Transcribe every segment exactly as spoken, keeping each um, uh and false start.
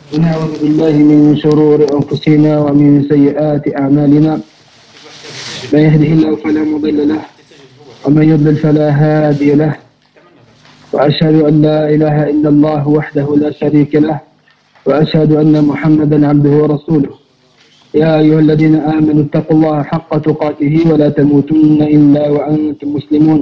ونعوذ بالله من شرور أنفسنا ومن سيئات أعمالنا. من يهده الله فلا مضل له ومن يضلل فلا هادي له، وأشهد أن لا إله إلا الله وحده لا شريك له، وأشهد أن محمدا عبده ورسوله. يا أيها الذين آمنوا اتقوا الله حق تقاته ولا تموتن إلا وأنتم مسلمون.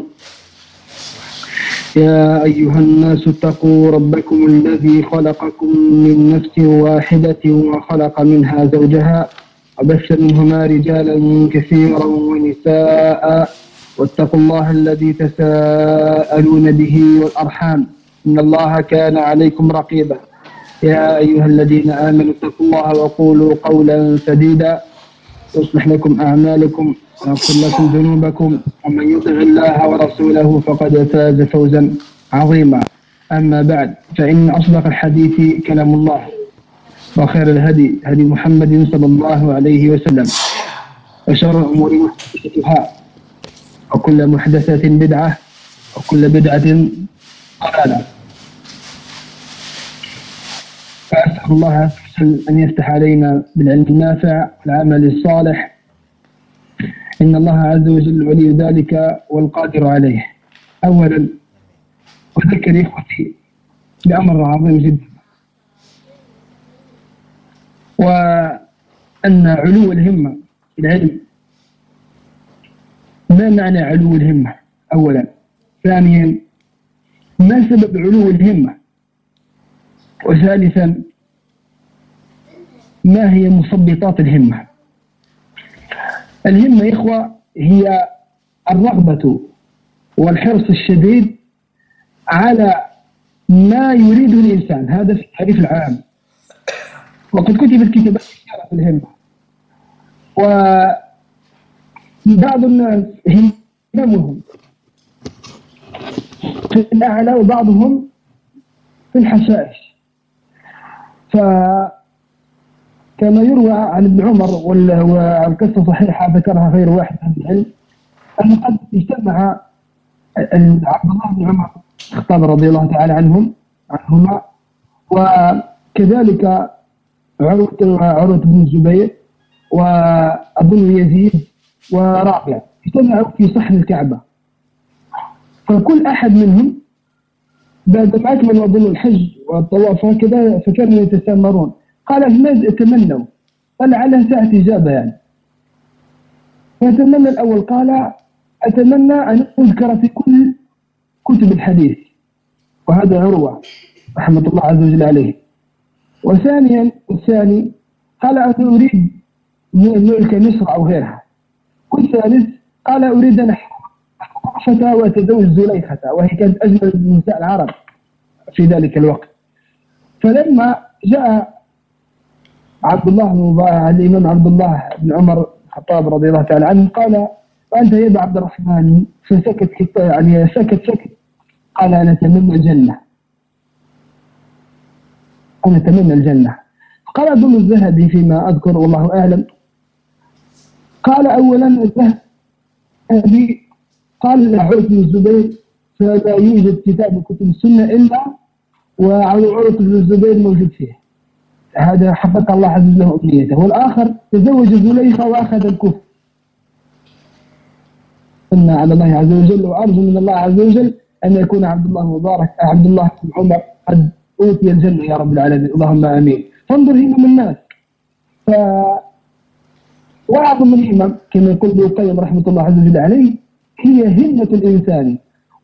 يا أيها الناس اتقوا ربكم الذي خلقكم من نفس واحدة وخلق منها زوجها وبث منهما رجالا كثيرا ونساء، واتقوا الله الذي تساءلون به والأرحام إن الله كان عليكم رقيبا. يا أيها الذين آمنوا اتقوا الله وقولوا قولا سديدا يصلح لكم أعمالكم ويغفر لكم ذنوبكم، ومن يطع الله ورسوله فقد فاز فوزا عظيما. أما بعد، فإن أصدق الحديث كلام الله، وخير الهدي هدي محمد صلى الله عليه وسلم، وشر الأمور محدثاتها، وكل محدثة بدعة، وكل بدعة ضلالة. فأسأل الله عز وجل أن يفتح علينا بالعلم النافع والعمل الصالح، إن الله عز وجل ولي ذلك والقادر عليه. أولا أذكر إخوتي بأمر عظيم جدا، وأن علو الهمة في العلم. ما معنى علو الهمة؟ أولا. ثانيا، ما سبب علو الهمة؟ وثالثا، ما هي مثبطات الهمة؟ الهمة يا إخوة هي الرغبة والحرص الشديد على ما يريده الإنسان، هذا في التعريف العام. وقد كتبت كتابات كثيرة في الهمة، وبعض الناس هممهم في الأعلى وبعضهم في الحشائش. فكما يروى عن ابن عمر، والقصة صحيحة ذكرها غير واحد من العلم، أن قد اجتمع عبد الله بن عمر الخطاب رضي الله تعالى عنهم عنهما، وكذلك عروة عروة بن الزبير وأظن يزيد ورافع، اجتمعوا في صحن الكعبة. فكل أحد منهم بعد ما أكملوا أظن الحج والطواف هكذا فكانوا يتسامرون. قال ماذا تمنوا؟ قال على ساعة إجابة يعني. فأتمنى الأول قال أتمنى أن أذكر في كل كتب الحديث، وهذا عروة رحمة الله عز وجل عليه. وثانيا الثاني قال أنا أريد ملك مصر أو غيرها. والثالث قال أريد أن أحفظ وأتزوج زليخة، وهي كانت أجمل نساء العرب في ذلك الوقت. فلما جاء عبد الله بن الإمام عبد الله بن عمر الخطاب رضي الله تعالى عنه قال وأنت يا أبا عبد الرحمن؟ فسكت يعني سكت سكت. قال أنا أتمنى الجنة، أنا أتمنى الجنة. قال أظن الذهبي فيما أذكر والله أعلم، قال أولا الذهبي قال عروة بن الزبير فلا يوجد كتاب من كتب السنة إلا وعروة بن الزبير موجود فيه، هذا حقق الله عز وجل أمنيته. والآخر تزوج زليخة وأخذ الكفر. أن على الله عز وجل، وأرجو من الله عز وجل أن يكون عبد الله مبارك عبد الله بن عمر قد أوتي الجنة يا رب العالمين، اللهم آمين. فانظر همم الناس. ف وأعظم الهمم كما يقول ابن القيم رحمة الله عز وجل عليه هي همة الإنسان،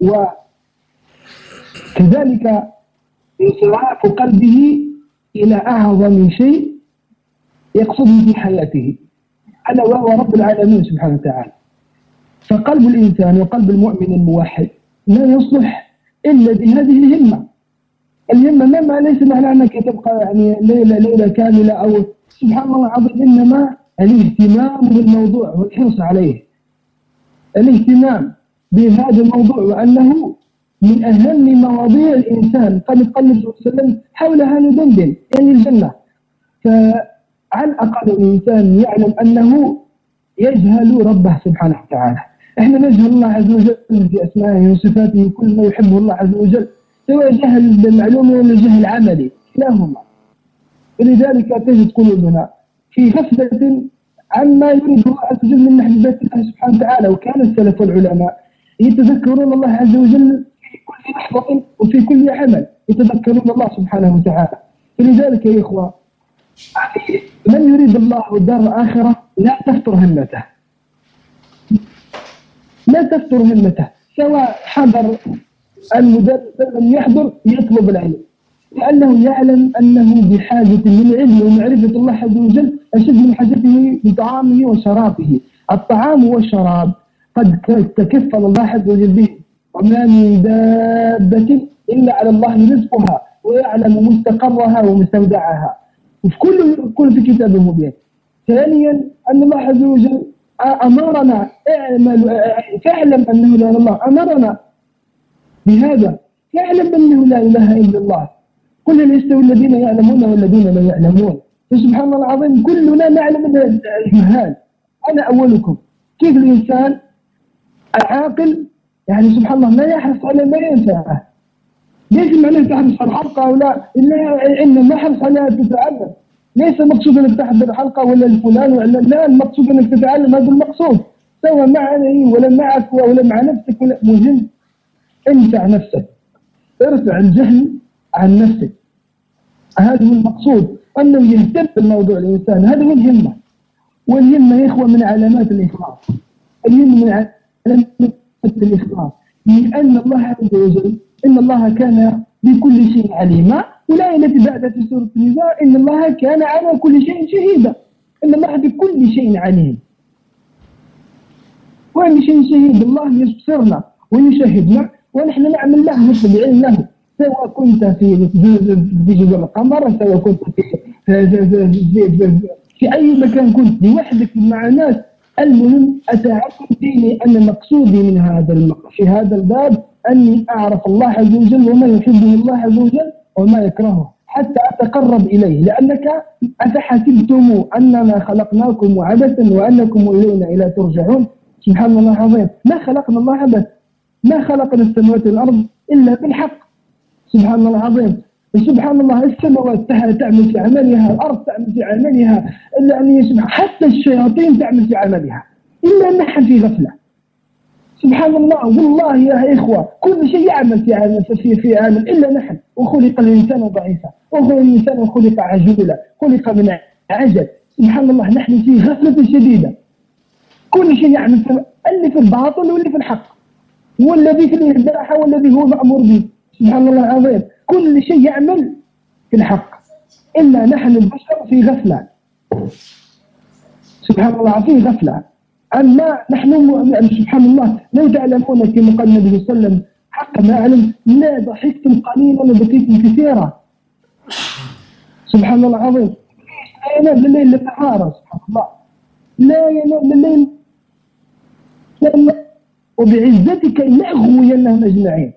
وكذلك انصراف قلبه إلى أعظم شيء يقصده في حياته، ألا وهو رب العالمين سبحانه وتعالى. فقلب الإنسان وقلب المؤمن الموحد لا يصلح إلا بهذه الهمة. الهمة ما ليس معنى أنك تبقى يعني ليلة ليلة كاملة أو سبحان الله العظيم، إنما الاهتمام بالموضوع والحرص عليه، الاهتمام بهذا الموضوع، وأنه من أهم مواضيع الإنسان. قد قال صلى الله عليه وسلم حولها ندندن، يعني الجنة. فعلى الأقل الإنسان يعلم أنه يجهل ربه سبحانه وتعالى. احنا نجهل الله عز وجل في أسمائه وصفاته، كل ما يحبه الله عز وجل، سواء جهل بالمعلومة ولا جهل عملي، كلاهما. ولذلك تجد قلوبنا في غفلة عما يريد الله عز وجل من محبة الله سبحانه وتعالى. وكان السلف والعلماء يتذكرون الله عز وجل في كل لحظة وفي كل عمل، يتذكرون الله سبحانه وتعالى. فلذلك يا إخوة، من يريد الله الدار الآخرة لا تفتر همته، لا تفتر همته، سواء حضر المدرس لم يحضر يطلب العلم، لأنه يعلم أنه بحاجة للعلم ومعرفة الله عز وجل أشد من حاجته لطعامه وشرابه. الطعام والشراب قد تكفل الله عز وجل به، وما من دابة إلا على الله رزقها ويعلم مستقرها ومستودعها، وفي كل كل في كتابه مبين. ثانيا أن الله عز وجل أمرنا اعمل فاعلم أنه لا إله إلا الله، أمرنا بهذا، يعلم أنه لا إله إلا الله. قل هل يستوي الذين يعلمون والذين لا يعلمون؟ فسبحان الله العظيم كلنا نعلم أن الجهال، أنا أولكم. كيف الإنسان العاقل يعني سبحان الله لا يحرص على ما ينفعه؟ ليس معناه تحرص على الحلقة أو لا، إلا إنما حرص على أن تتعلم. ليس مقصود أنك تحضر الحلقة ولا الفلان ولا لا، المقصود أنك تتعلم، هذا المقصود، سواء معنا ولا معك ولا مع نفسك ولا مهم. انفع نفسك، ارفع الجهل عن نفسك، هذا هو المقصود، أنه يهتم بالموضوع الإنسان، هذا هو الهمة. والهمة يا إخوة من علامات الإخلاص، الهمة من علامات الإخلاص، لأن الله عز وجل إن الله كان بكل شيء عليما، والآية التي بعدها في سورة النساء إن الله كان على كل شيء شهيدا، إن الله بكل شيء عليم. وأي شيء شهيد، الله يبصرنا ويشاهدنا ونحن نعمل له متبعين له، سواء كنت في في جبل القمر، سواء كنت في في, في, في, في, في أي مكان كنت لوحدك مع ناس. المهم أتعرف ديني أن مقصودي من هذا في هذا الباب أني أعرف الله عز وجل وما يحبه الله عز وجل وما يكرهه حتى أتقرب إليه. لأنك أفحسبتم أننا خلقناكم عبثا وأنكم إلينا إلا ترجعون؟ سبحان الله العظيم، ما خلقنا الله عبث، ما خلقنا السماوات والأرض إلا بالحق. سبحان الله العظيم، سبحان الله السماوات تعمل في عملها، الأرض تعمل في عملها، يعني حتى الشياطين تعمل في عملها، إلا نحن في غفلة. سبحان الله، والله يا إخوة كل شيء يعمل في عمل في في عمل إلا نحن. وخلق الإنسان ضعيفا، وخلق الإنسان خلق عجولا، خلق من عجل. سبحان الله نحن في غفلة شديدة، كل شيء يعمل في اللي في الباطل واللي في الحق، والذي في الإباحة والذي هو مأمور به. سبحان الله العظيم، كل شيء يعمل في الحق إلا نحن البشر في غفلة. سبحان الله في غفلة. أما نحن سبحان الله لو تعلمون كما قال النبي صلى الله عليه وسلم حق ما أعلم لا ضحكتم قليلا وبكيتم كثيرا. سبحان الله العظيم، لا ينام بالليل إلا النهار. سبحان الله لا ينام بالليل لا، وبعزتك لأغوينهم أجمعين.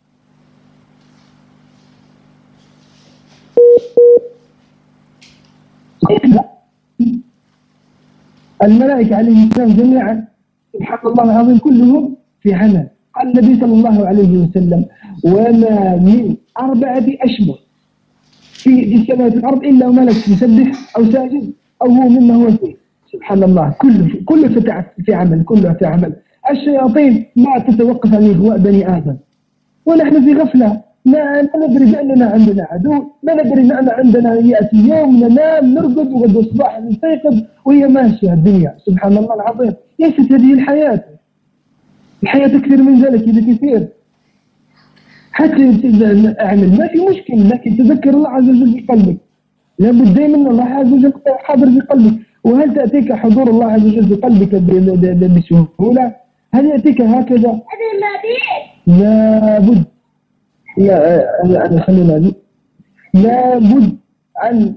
الملائكة عليهم السلام جميعا سبحان الله العظيم كلهم في عمل. قال النبي صلى الله عليه وسلم وما من أربعة أشهر في السماوات والأرض إلا وملك يسبح أو ساجد أو هو مما هو فيه. سبحان الله كله كله في عمل، كله في عمل. الشياطين ما تتوقف عن إغواء بني آدم، ونحن في غفلة، ما ندري بأننا عندنا عدو، ما ندري أننا عندنا يأتي يوم ننام نرقد وغد الصباح نستيقظ وهي ماشية الدنيا. سبحان الله العظيم، ليست هذه الحياة، الحياة أكثر من ذلك بكثير. حتى أعمل ما في مشكل، لكن تذكر الله عز وجل في قلبك، لابد دائما أن الله عز وجل حاضر في قلبك. وهل تأتيك حضور الله عز وجل في قلبك بسهولة؟ هل يأتيك هكذا؟ لابد لا أنا خلينا دي لابد أن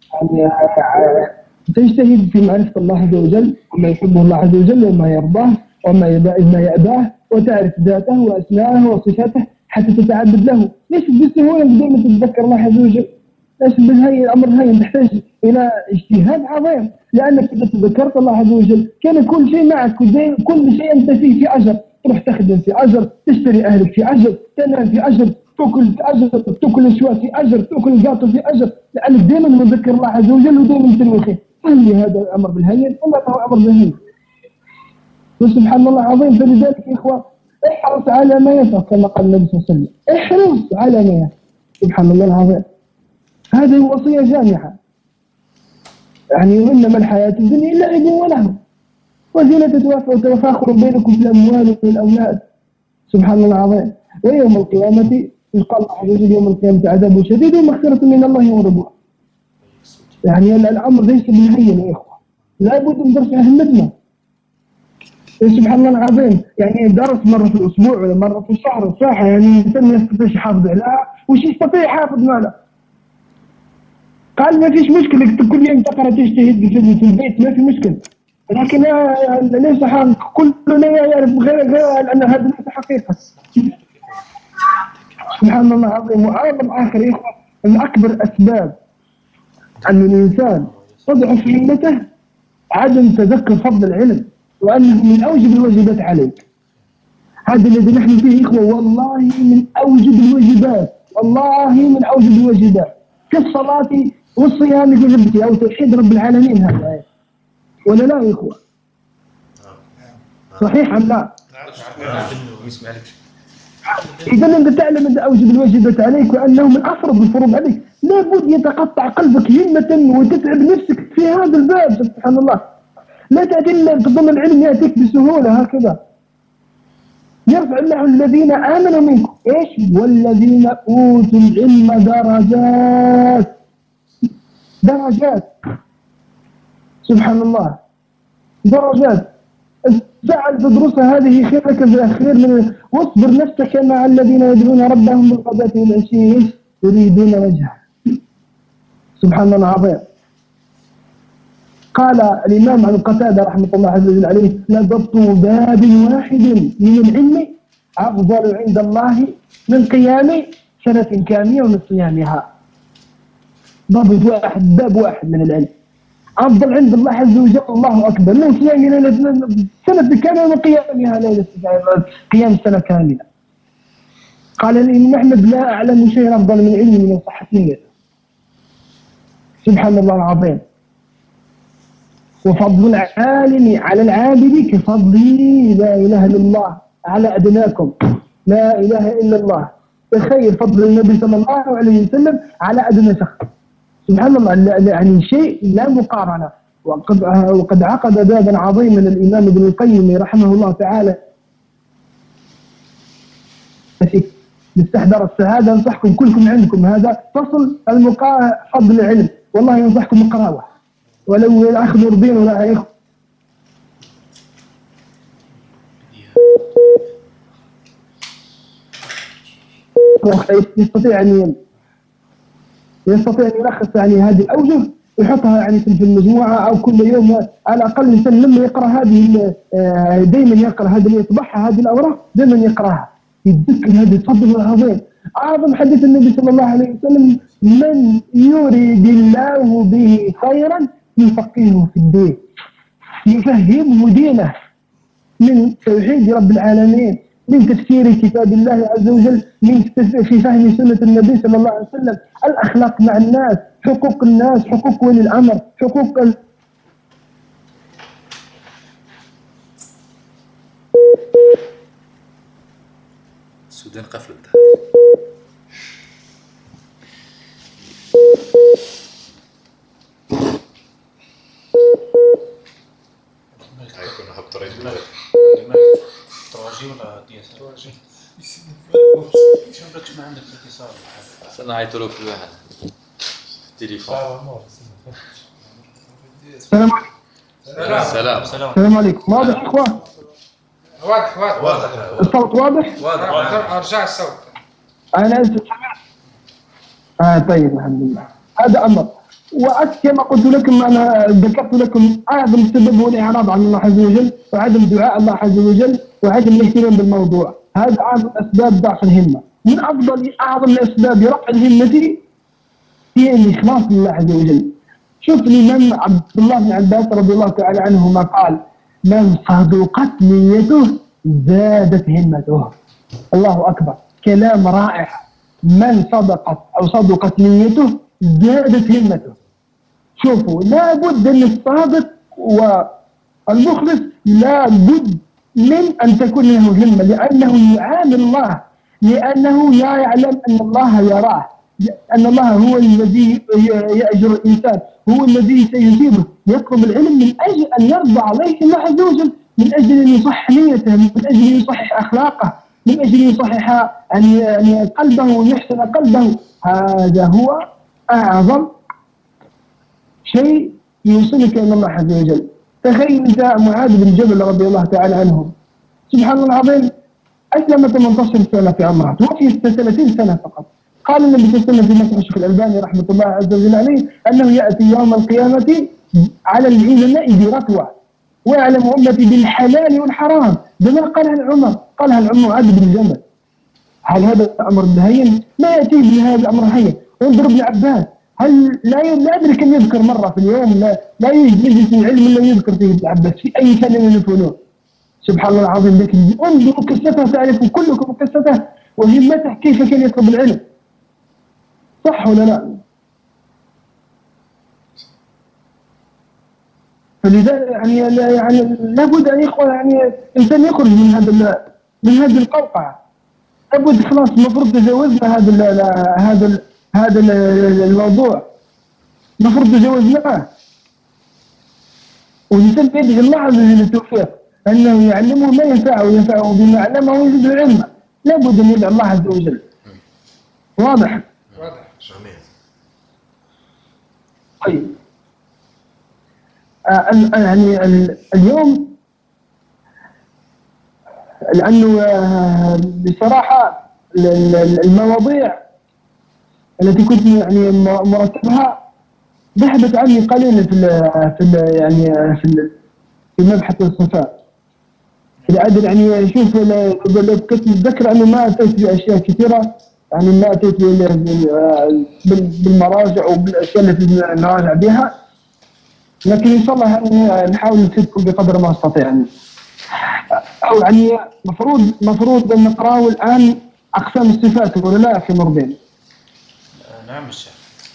تجتهد في معرفة الله عز وجل وما يحبه الله عز وجل وما يرضاه وما ما يأباه، وتعرف ذاته وأسماءه وصفاته حتى تتعبد له. ليس بالسهولة دائما تتذكر الله عز وجل، ليس بالهي الأمر هي تحتاج إلى اجتهاد عظيم، لأنك إذا تذكرت الله عز وجل كان كل شيء معك، كل شيء أنت فيه في أجر، تروح تخدم في أجر، تشتري أهلك في أجر، تنام في أجر، تاكل اجر، تاكل الشواء في اجر، تاكل القاطر في اجر، لانك دائما مذكر الله عز وجل ودائما تنوي خير. هل هذا الامر بالهين؟ والله هو امر بالهين. وسبحان الله العظيم. فلذلك يا اخوه احرص على ما ينفع كما قال النبي صلى الله عليه وسلم، احرص على ما ينفع. سبحان الله العظيم. هذه وصيه جامعه. يعني وانما الحياه الدنيا الا لعب ولهو وزينة وتفاخر بينكم في الاموال والاولاد. سبحان الله العظيم. ويوم القيامه يقال الله عز وجل يوم القيامه عذاب شديد ومغفره من الله ورضوان. يعني الامر ليس بالهين يا اخوه، لابد من درس همتنا. سبحان الله العظيم. يعني درس مره في الاسبوع ولا مره في الشهر صح، يعني الانسان ما يستطيعش يحافظ عليها، وش يستطيع يحافظ معنا؟ قال ما فيش مشكله كل يوم تقرا تجتهد في البيت ما في مشكله، لكن ليس حق كلنا يعرف غير غير ان هذا ليس حقيقه. سبحان الله العظيم. وايضا اخر يا اخوه من اكبر اسباب ان الانسان تضعف همته عدم تذكر فضل العلم، وانه من اوجب الواجبات عليك. هذا الذي نحن فيه اخوه والله من اوجب الواجبات، والله من اوجب الواجبات كالصلاه والصيام في غيبته او توحيد رب العالمين. هذا ولا لا يا اخوه؟ صحيح ام لا؟ اذا انت تعلم ان اوجب الواجبات عليك وانه من افرض الفروض عليك، لابد يتقطع قلبك همه وتتعب نفسك في هذا الباب. سبحان الله. لا تأتي تظن العلم ياتيك بسهوله هكذا. يرفع الله الذين امنوا منكم ايش؟ والذين اوتوا العلم درجات. درجات. سبحان الله. درجات. الساعة تدرسها هذه خير لك خير من واصبر نفسك مع الذين يدعون ربهم بالغداة والعشي يريدون وجهه. سبحان الله العظيم. قال الإمام عن قتادة رحمة الله عز وجل عليه: لضبط باب واحد من العلم أفضل عند الله من قيام سنة كاملة ومن صيامها. ضبط واحد، باب واحد من العلم أفضل عند الله عز وجل، الله أكبر، من صيام سنة كاملة ومن قيامها ليلة قيام سنة كاملة. قال الإمام أحمد: لا أعلم شيء أفضل من علم من صحة النية. سبحان الله العظيم. وفضل العالم على العابد كفضلي لا إله إلا الله على أدناكم لا إله إلا الله. تخيل فضل النبي صلى الله عليه وسلم على أدنى شخص. سبحان الله. يعني شيء لا مقارنة. وقد وقد عقد بابا عظيما الإمام ابن القيم رحمه الله تعالى في مستحضر السعادة. أنصحكم كلكم عندكم هذا فصل المقا فضل العلم، والله ينصحكم اقرأوه ولو الأخ نور الدين ولا يا إخوة. يستطيع أن يستطيع أن يلخص يعني هذه الأوجه ويحطها يعني في المجموعة أو كل يوم على الأقل. الإنسان لما يقرأ هذه دائما يقرأ هذه اللي يطبعها هذه الأوراق دائما يقرأها يتذكر هذا الفضل العظيم. أعظم حديث النبي صلى الله عليه وسلم: من يريد الله به خيرا يفقهه في الدين. يفهمه دينه من توحيد رب العالمين، من تفسير كتاب الله عز وجل، من في فهم سنة النبي صلى الله عليه وسلم، الأخلاق مع الناس، حقوق الناس، حقوق ولي الأمر، حقوق ال... السودان قفلت. تراجي ولا دي اس تراجي؟ شوف ما عندك اتصال. انا عيطوا في الواحد التليفون. السلام عليكم. سلام سلام. السلام عليكم. واضح يا اخوان؟ واضح واضح واضح. الصوت واضح؟ واضح. ارجع الصوت. أنا أسف. آه طيب الحمد لله. هذا أمر. وكما قلت لكم أنا ذكرت لكم أعظم سبب هو الإعراض عن الله عز وجل وعدم دعاء الله عز وجل وعدم الاهتمام بالموضوع. هذا أعظم أسباب ضعف الهمة. من أفضل أعظم الأسباب رفع الهمة هي الإخلاص لله عز وجل. شوف الإمام عبد الله بن عباس رضي الله تعالى عنهما قال: من صدقت نيته زادت همته. الله أكبر. كلام رائع. من صدقت أو صدقت نيته زادت همته. شوفوا، لابد أن الصادق والمخلص لابد من أن تكون له همة، لأنه يعامل الله، لأنه يعلم أن الله يراه، أن الله هو الذي يأجر الإنسان، هو الذي سيجيبه. يطلب العلم من أجل أن يرضى عليه الله عز وجل، من أجل أن يصحح نيته، من أجل أن يصحح أخلاقه، من أجل أن يصحح يعني قلبه ويحسن قلبه. هذا هو أعظم شيء يوصلك إلى الله عز وجل. تخيل أنت معاذ بن جبل رضي الله تعالى عنه، سبحان الله العظيم، أسلم ثمانية عشر سنة في عمره، توفي ثلاثين سنة فقط. قال النبي صلى الله عليه وسلم في مسح الشيخ الألباني رحمة الله عز وجل عليه أنه يأتي يوم القيامة على العلماء برتوة ويعلم أمتي بالحلال والحرام، بما قالها العمر قالها العمر معاذ بن جبل. هل هذا أمر هين؟ ما يأتي بهذا أمر هين. انظر ابن عباس، هل لا لا أدري كم يذكر مرة في اليوم، لا لا يجلس العلم إلا يذكر فيه ابن عباس في أي فن من الفنون. سبحان الله العظيم، لكن انظروا قصته، تعرفوا كلكم قصته وهمته كيف كان يطلب العلم. صح ولا لا؟ فلذلك يعني يعني لابد ان يخرج، يعني الانسان يخرج من هذا من هذه القوقعه. لابد خلاص، المفروض تجاوزنا هذا هذا هذا الموضوع، المفروض تجاوزناه. والانسان يدعي الله عز وجل التوفيق، انه يعلمه ما ينفعه وينفعه بما علمه ويزيده علما. لابد ان يدعي الله عز وجل. واضح؟ واضح. طيب، آه يعني اليوم لأنه آه بصراحة المواضيع التي كنت يعني مرتبها ذهبت عني قليلا في ال في ال يعني في في مبحث الصفات. لأدري يعني أشوف لو كنت متذكر أنه ما أتيت بأشياء كثيرة، يعني ما أتيت بالمراجع وبالأشياء التي نراجع بها، لكن إن شاء الله يعني نحاول نفيدكم بقدر ما أستطيع. يعني أو يعني مفروض مفروض أن نقرأه الآن أقسام الصفات ولا لا في مرضين؟ نعم الشيخ.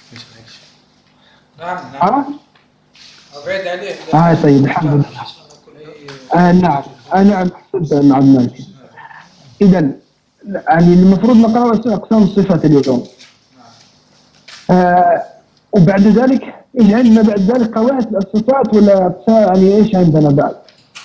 نعم نعم. أبعد عليه. آه طيب الحمد لله. آه نعم آه نعم أحسنت يا عبد الملك. إذا يعني المفروض نقرأ أقسام الصفات اليوم. آه وبعد ذلك إيش عندنا بعد ذلك؟ قواعد الصفات ولا يعني إيش عندنا بعد؟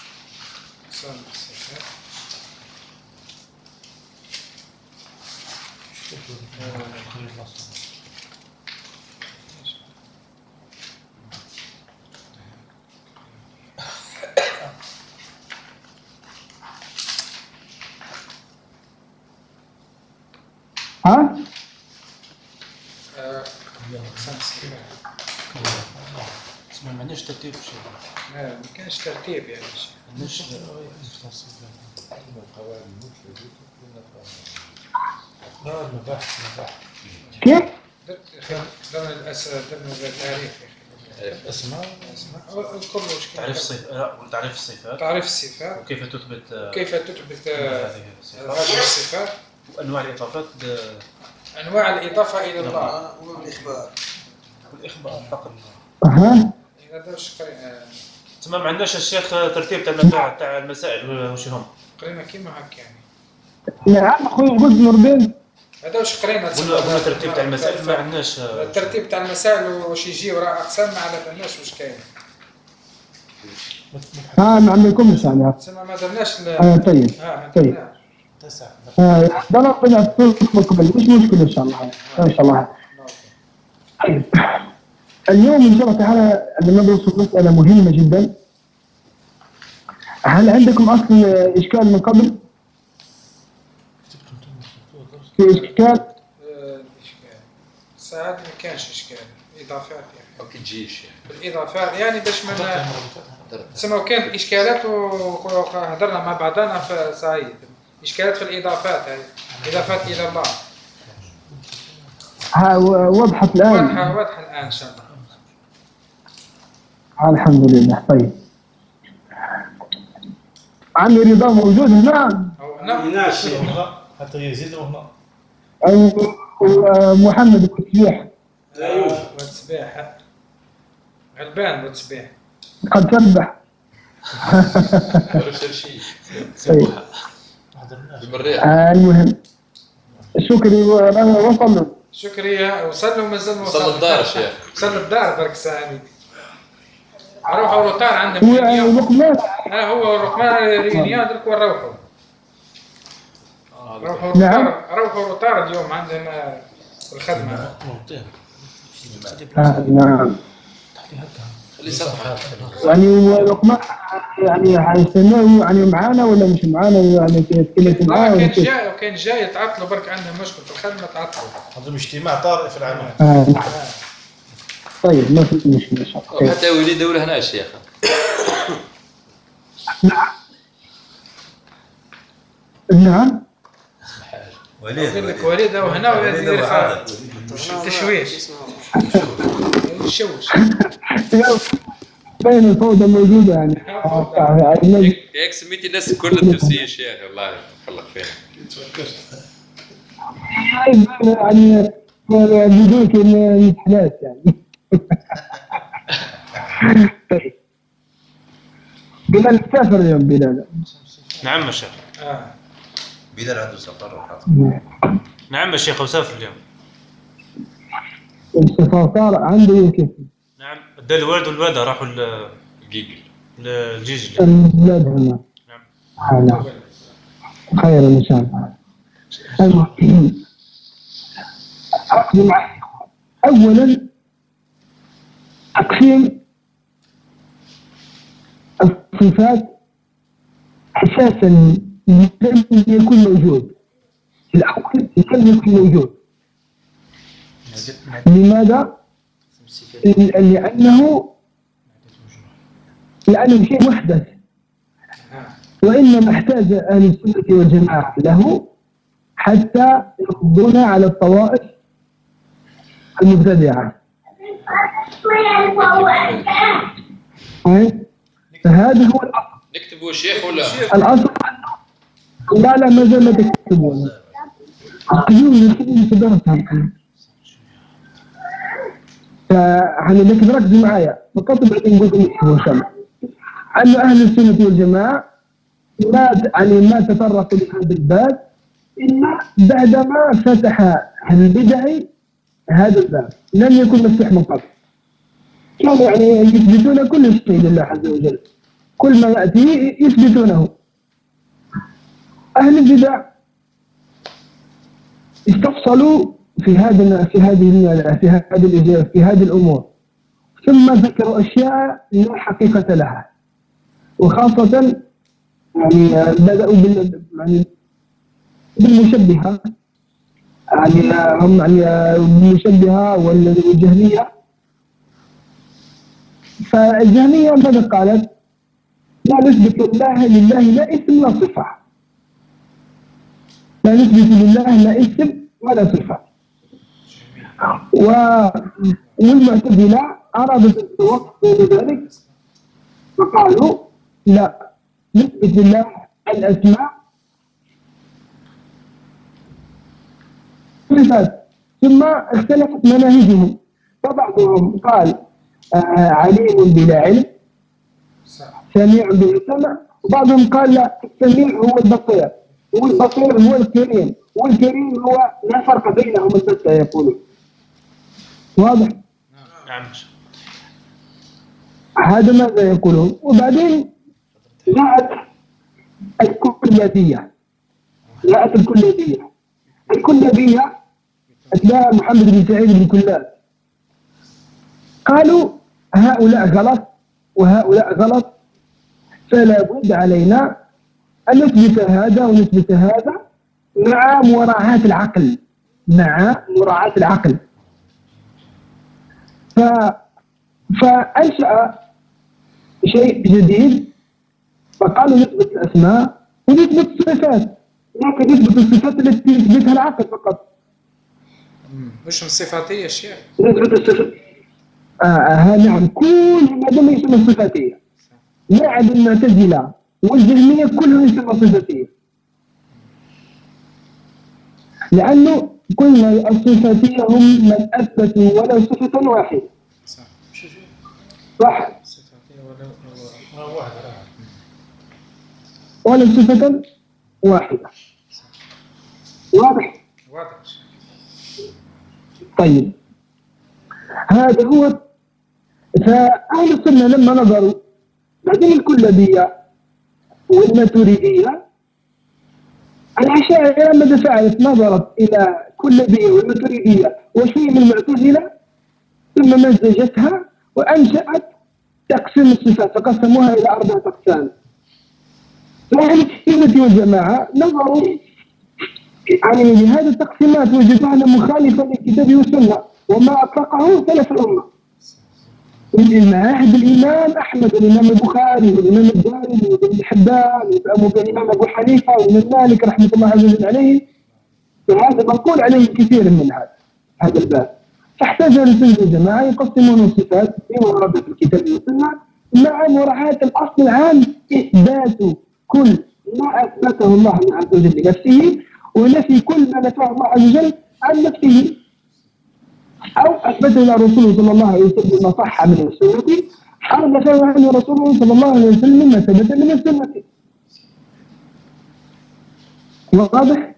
ها؟ اسمه ما عندناش ترتيب شيء. لا ما كانش ترتيب يعني. مش لا المباحث المباحث كيف؟ درنا الأسئلة، درنا التعريف يا أخي. اسماء اسماء اذكر وش تعريف الصفات. لا تعريف الصفات. تعريف الصفات. وكيف تثبت كيف تثبت هذه هذه الصفات. وأنواع الإضافات. أنواع الإضافة إلى الله. والإخبار. والإخبار فقط. أها. هذا وش تمام. ما عندناش الشيخ ترتيب تاع تاع المسائل وش هم؟ قرينا كيما هكا يعني. نعم أخوي قلت مربين. هذا وش قرينا. ولا ترتيب تاع المسائل ما عندناش. الترتيب تاع المسائل وش يجي وراء أقسام ما على بالناش وش كاين. ها ما عندكمش يعني. سما ما درناش. آه طيب. اه طيب. تسعة. آه ده ربنا يحفظكم قبل مش مشكلة إن شاء الله. إن شاء الله. طيب. اليوم إن شاء الله تعالى ندرس مسألة مهمة جدا. هل عندكم أصل إشكال من قبل؟ في إشكال؟ ساعات ما كانش إشكال. إضافات يعني. ما كتجيش يعني. الإضافات يعني باش ما تسمى كان إشكالات وهدرنا مع بعضنا في سعيد. إشكالات في الإضافات هاي. إضافات إلى الله. ها وضحت الآن. واضحة واضحة الآن إن شاء الله. الحمد لله. طيب. عمي رضا موجود هنا؟ نعم. حتى يزيد هنا. أيوه. ومحمد التسبيح ايوه وتسبيح غلبان وتسبيح قد سبح. شيء طيب. بالمريح. آه المهم شكري وصل شكرية وصل له مازال ما وصل الدار الشيخ. وصل الدار برك ساعة روحوا روتار عندهم ريونيون. ولقمان ها هو الرقمان ريونيون درك ونروحوا روحوا نعم. روتار روحوا روتار اليوم عندنا الخدمة. آه نعم. خلي صفحة. يعني ولقمان يعني حيستنوا يعني معانا ولا مش معانا يعني تكلمت معاه لا ولا كان كيف؟ جاي وكان جاي يتعطلوا برك عندهم مشكل في الخدمة تعطلوا. عندهم اجتماع طارئ في العمل. آه. طيب ما في مشكلة. حتى وليد ولا هنا الشيخ. نعم. وليد يقول لك وليد وهنا ويدير خالد تشويش يشوش بين الفوضى موجودة يعني. يعني ياك سميتي الناس الكل الترسية الشيخ الله يخلق فيها. يعني بدون كلمة ثلاث يعني. طيب. بلال سافر اليوم بلال. نعم يا شيخ. اه بلال عنده سفر. نعم يا شيخ وسافر اليوم. السفر عنده كيف؟ نعم دا الوالد والوالدة راحوا جيجل. للجيجل. البلاد هنا. نعم. نعم. خير إن شاء الله. المهم أقدم أولا تقسيم الصفات أساسا لم يكن موجود في الأول لم يكن موجود. لماذا؟ لأنه لأنه شيء محدث وإنما احتاج أهل السنة والجماعة له حتى يردون على الطوائف المبتدعة. فهذا هو الأصل. نكتبوا شيخ ولا؟ الأصل لا لا ما زال ما تكتبون. القيوم يكتبون في درسها. فأنا لكن ركزوا معايا فقط بعدين نقول لكم إن شاء الله. أن أهل السنة والجماعة ما يعني ما تطرقوا لهذا الباب إلا بعدما فتح البدع هذا الباب لم يكن مفتوح من قبل. كانوا يعني يثبتون كل شيء لله عز وجل كل ما يأتي يثبتونه. أهل البدع استفصلوا في هذا في هذه في هذه الإجابة في هذه الأمور ثم ذكروا أشياء لا حقيقة لها وخاصة يعني بدأوا بال يعني بالمشبهة يعني هم يعني المشبهة والجهمية. فالجهمية ماذا قالت؟ لا نثبت الله لله لا اسم لا صفة. لا نثبت لله لا اسم ولا صفة. و... والمعتزلة أرادت التوقف لذلك فقالوا لا نثبت لله الأسماء صفات. ثم اختلفت مناهجهم فبعضهم قال آه عليم بلا علم سميع بلا سمع وبعضهم قال لا السميع هو البصير والبصير هو الكريم والكريم هو لا فرق بينهم البتة يقولون. واضح؟ نعم. هذا ماذا يقولون. وبعدين جاءت الكلابية جاءت الكلابية الكلابية أتباع محمد بن سعيد بن كلاب قالوا هؤلاء غلط وهؤلاء غلط فلا بد علينا أن نثبت هذا ونثبت هذا مع مراعاة العقل مع مراعاة العقل. ف... فأنشأ شيء جديد فقالوا نثبت الأسماء ونثبت الصفات لكن نثبت الصفات التي يثبتها العقل فقط مش من صفاتية الشيخ. نثبت الصفات آه آه نعم كل هذا ما يسمى صفاتية ما عدا المعتزلة والجهمية كلهم يسمى صفاتية لأنه قلنا الصفتية هم من أثبتوا ولو صفة واحدة. صح. صح. صفاتية ولو واحدة. ولو صفة واحدة. واضح؟ واضح. طيب هذا هو. فأهل السنة لما نظروا بعدين الكلابية والماتريدية، الأشاعرة ماذا فعلت؟ نظرت إلى كلابية والماتريدية وشيء من المعتزلة ثم مزجتها وأنشأت تقسيم الصفات فقسموها إلى أربعة أقسام. فأهل السنة والجماعة نظروا يعني هذه التقسيمات وجدوها مخالفة للكتاب والسنة وما أطلقه سلف الأمة من عهد الإمام أحمد والإمام البخاري والإمام الدارمي وابن حبان والإمام أبو حنيفة والإمام مالك رحمة الله عز وجل عليه. فهذا منقول عليه كثير من هذا هذا الباب. فاحتاج السنة الجماعة يقسمون الصفات بما ورد في الكتاب والسنة مع مراعاة الأصل العام إثبات كل ما أثبته الله عز وجل لنفسه ونفي كل ما نفاه الله عز وجل عن نفسه أو أثبته إلى رسوله صلى الله عليه وسلم ما صح من السنة أو نفاه عنه رسوله صلى الله عليه وسلم ما ثبت من السنة. واضح؟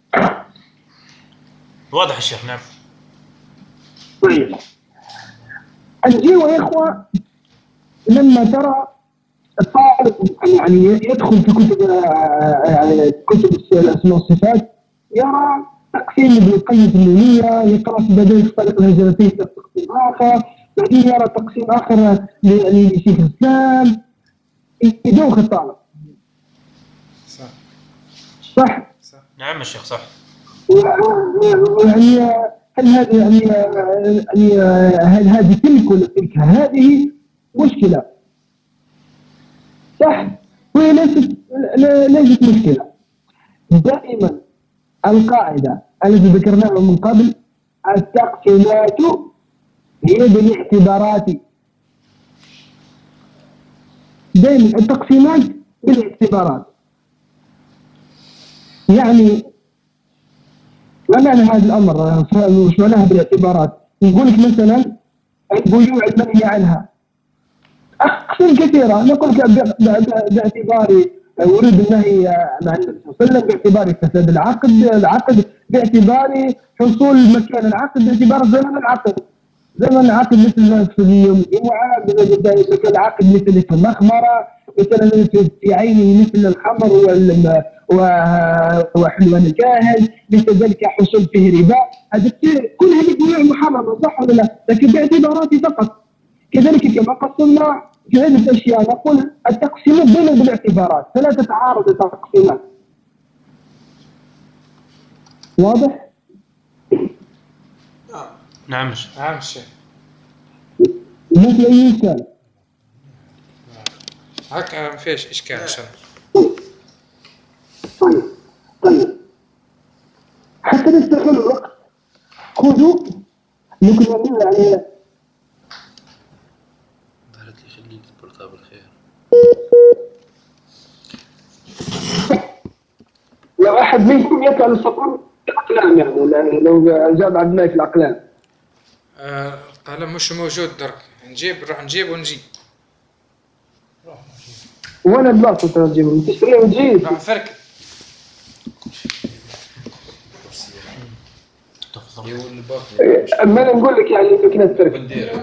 واضح الشيخ. نعم. طيب الجيوة يا إخوة لما ترى الطالب يعني يدخل في كتب يعني كتب الأسماء والصفات يرى تقسيم ابن القيم في النونية، يقرأ في بداية طريق الهجرتين تقسيم آخر، بعدين يرى تقسيم آخر يعني لشيخ الإسلام، يدوخ الطالب. صح. صح؟ صح. نعم الشيخ صح. يعني هل هذه يعني يعني هل هذه تلك ولا تلك؟ هذه مشكلة. صح؟ وهي ليست ليست مشكلة. دائما القاعدة التي ذكرناها من قبل التقسيمات هي بالاعتبارات. دائما التقسيمات بالاعتبارات. يعني ما معنى هذا الأمر؟ مش معناها بالاعتبارات. نقول لك مثلا البيوع المنهي عنها أقسام كثيرة، نقول لك باعتبار ورود النهي مع النبي صلى الله عليه وسلم، باعتبار فساد العقد العقد باعتبار حصول مكان العقد، باعتبار زمن العقد زمن العقد مثل في يوم الجمعة، مثل العقد مثل في المخمرة، مثلا في عينه مثل الخمر وحلوان الكاهن، مثل ذلك حصول فيه ربا. هذا كل هذه بيوع محرمة صح ولا لا؟ لكن باعتبارات فقط. كذلك كما قسمنا في هذه الأشياء نقول التقسيمات دائما بالاعتبارات فلا تتعارض التقسيمات. واضح؟ نعم الشيخ. نعم الشيخ. ما في أي إشكال. هكا ما فيش إشكال إن شاء الله. طيب طيب حتى نستغل الوقت خذوا نكمل يعني بارك لي خليك البورتابل خير. لو أحد منكم يطلع للسطر الأقلام يعني لو جاب عبد الملك الأقلام. آه القلم مش موجود درك، نجيب نروح نجيب ونجي. وانا بلاصه ترجم تشتري وتجي راح فرك. اما انا نقول لك يعني انت كنا تفرق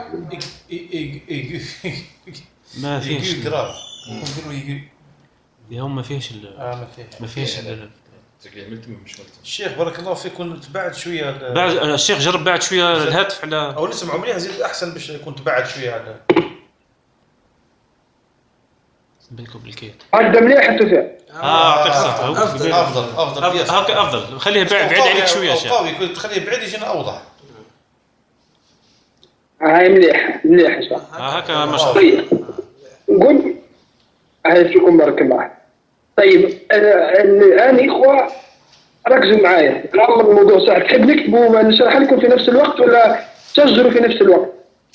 ما فيش جراف نقولوا يجي اليوم ما فيش اه ما فيش ما فيش الشيخ بارك الله فيكم تبعد شويه بعد الشيخ جرب بعد شويه الهاتف على او نسمعوا مليح زيد احسن باش كنت بعد شويه على بالكم بالكيت عاد مليح التفاح اه اعطيك صح افضل افضل افضل افضل افضل خليه بعد بعد عليك شويه شيخ قوي كنت تخليه بعيد يجينا اوضح. هاي مليح مليح ان شاء الله. اه هكا ما شاء الله. طيب نقول هاي فيكم بارك الله. طيب الان اخوه ركزوا معايا الامر الموضوع سهل. تحب نكتبوا ونشرح لكم في نفس الوقت ولا تسجلوا في نفس الوقت؟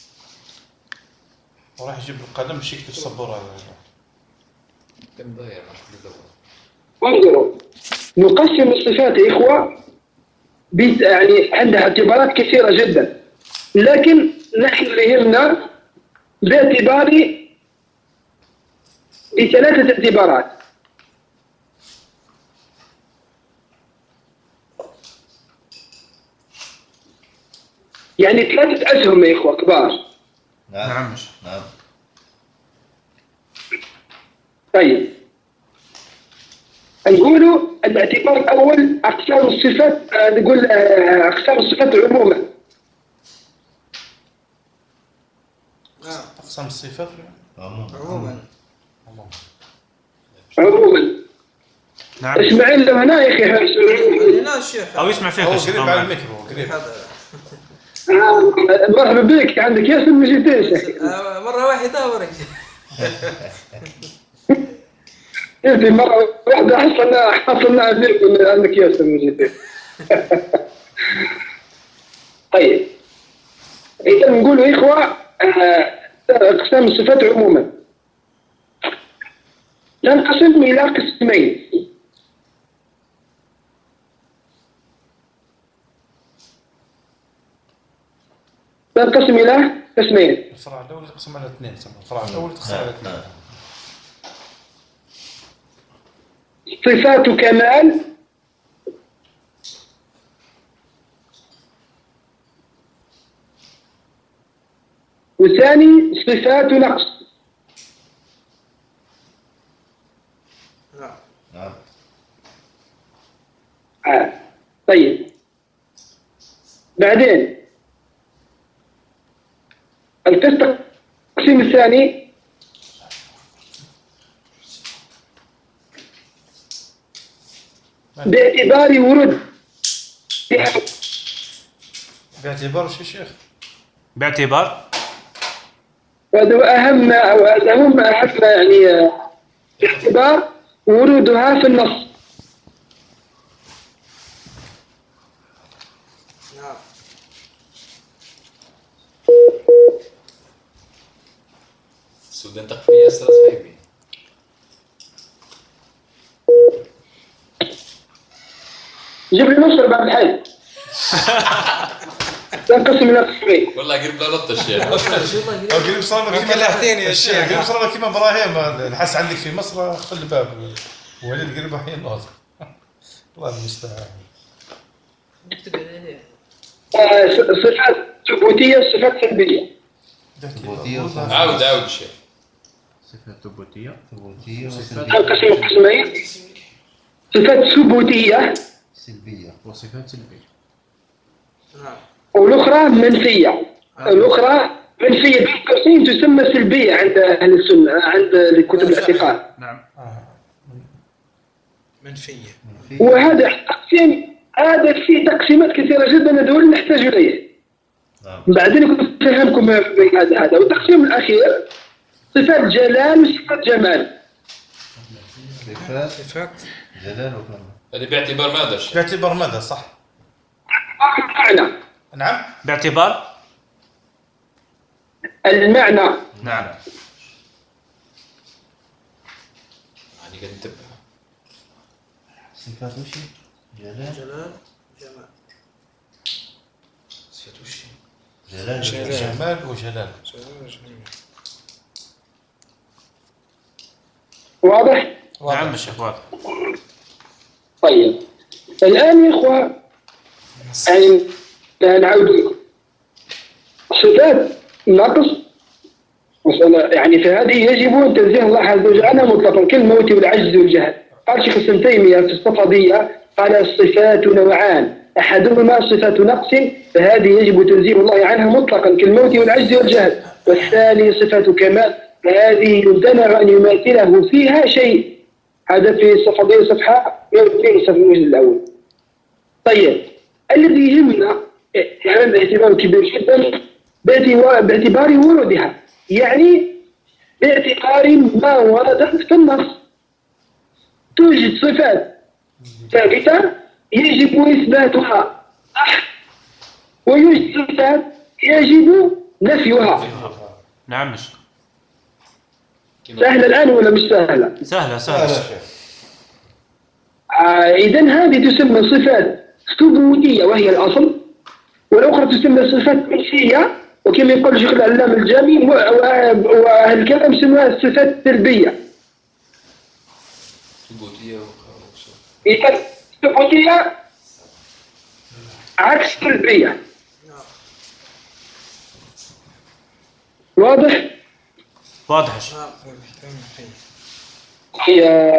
وراح يجيب القلم باش يكتب السبوره. كم ضايع مش انظروا نقسم الصفات يا إخوة بيت يعني عندها اعتبارات كثيرة جدا، لكن نحن يهمنا باعتبار بثلاثة اعتبارات. يعني ثلاثة أسهم يا إخوة كبار. نعم مش نعم. طيب نقولوا الاعتبار الأول أقسام الصفات، نقول أقسام الصفات عموما. أقسام الصفات عموما عموما. نعم. اسماعيل لو هنا يا أخي لا الشيخ أو يسمع فيك هو الشيخ. قريب على الميكرو قريب. مرحبا بك، عندك ياسر ما جيتيش. آه، مرة واحدة ورك في مرة واحدة حصلنا حصلنا فيك عندك ياسر ما جيتيش. طيب إذا نقول يا إخوة أقسام الصفات عموما تنقسم إلى قسمين. تنقسم إلى قسمين. الفرع الأول يقسم على اثنين، الفرع الأول يقسم على اثنين. صفات كمال والثاني صفات نقص. نعم نعم. آه. طيب بعدين القسم الثاني باعتبار ورود باعتبار شو شيخ؟ باعتبار وهذا أهم أو أهم أهم يعني باعتبار ورودها في النص. نعم السودان تقفية أستاذ حبيبي. جيب لي مصر بعد الحي. تنقسم إلى قسمين. والله قريب لا لطش يعني. أو قريب صار يمكن لحتين يا شيخ. قريب صار كيما إبراهيم الحس عندك في مصر خلي الباب وليد قريب حين نوض. الله المستعان. نكتب عليه آه، صفات ثبوتية صفات سلبية. عاود عاود الشيخ. صفات ثبوتية ثبوتية تنقسم قسمين: صفات ثبوتية سلبية وصفات سلبية. نعم والأخرى منفية. الأخرى منفية بين قوسين تسمى سلبية عند أهل السنة عند كتب الاعتقاد. نعم. منفية. وهذا تقسيم هذا فيه تقسيمات كثيرة جدا هذول نحتاج إليه. بعدين كنت أفهمكم هذا هذا والتقسيم الأخير صفات جلال وصفات جمال. صفات صفات جلال وكمال. هذه باعتبار ماذا الشيخ؟ باعتبار ماذا صح؟ المعنى. نعم. باعتبار المعنى. نعم. يعني قد انتبه. صفات وش؟ جلال جلال جمال. صفات وش؟ جلال جمال وجلال. واضح؟ نعم الشيخ واضح. طيب الآن يا إخوة يعني نعود لكم صفات نقص مسألة يعني في هذه يجب أن تنزيه الله عز وجل عنها مطلقا كالموت والعجز والجهل. قال شيخ ابن تيمية في الصفدية قال الصفات نوعان أحدهما صفات نقص فهذه يجب تنزيه الله عنها مطلقا كالموت والعجز والجهل، والثاني صفات كمال فهذه يمتنع أن يماثله فيها شيء. هذا في الصفدية صفحة مئة واثنين صفحة المجلد الأول. طيب الذي يهمنا يعني اهتمام كبير جدا باعتبار ورودها، يعني باعتبار ما وردت في النص. توجد صفات ثابتة يجب إثباتها ويوجد صفات يجب نفيها. نعم مش سهلة الآن ولا مش سهلة؟ سهلة سهلة. آه إذن هذه تسمى صفات ثبوتية وهي الأصل، والأخرى تسمى صفات منفية، وكما يقول شيخ العلام الجامي وأهل الكلام يسموها الصفات السلبية. ثبوتية إذا الثبوتية عكس السلبية. واضح؟ واضح يا شيخ. هي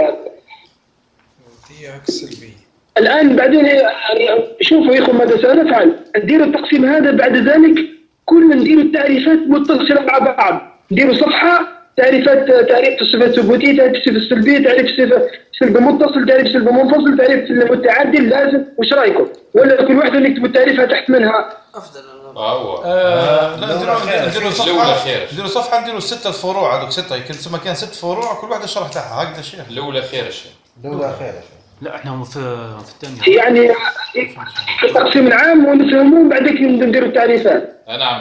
هي عكس سلبية. الآن بعدين يعني شوفوا يا إخوة ماذا سنفعل. نديروا التقسيم هذا، بعد ذلك كل نديروا التعريفات متصلة مع بعض. نديروا صفحة تعريفات، تعريف الصفة الثبوتية، تعريف الصفة السلبية، تعريف الصفة سلب متصل، تعريف سلب منفصل، تعريف المتعدل لازم. وش رايكم؟ ولا كل واحدة نكتبوا تعريفها تحت منها؟ افضل. اه آه لا نديروا نديروا الأولى صفحه خير. نديروا صفحه نديروا ستة فروع. هذوك ستة يمكن ما كان ست فروع كل واحده شرح تاعها. هكذا شيء. الأولى خير يا شيخ. دولة خير يا شيخ. لا احنا هم في في الثانية. يعني التقسيم العام ونفهمون بعدك نديروا التعريفات. نعم.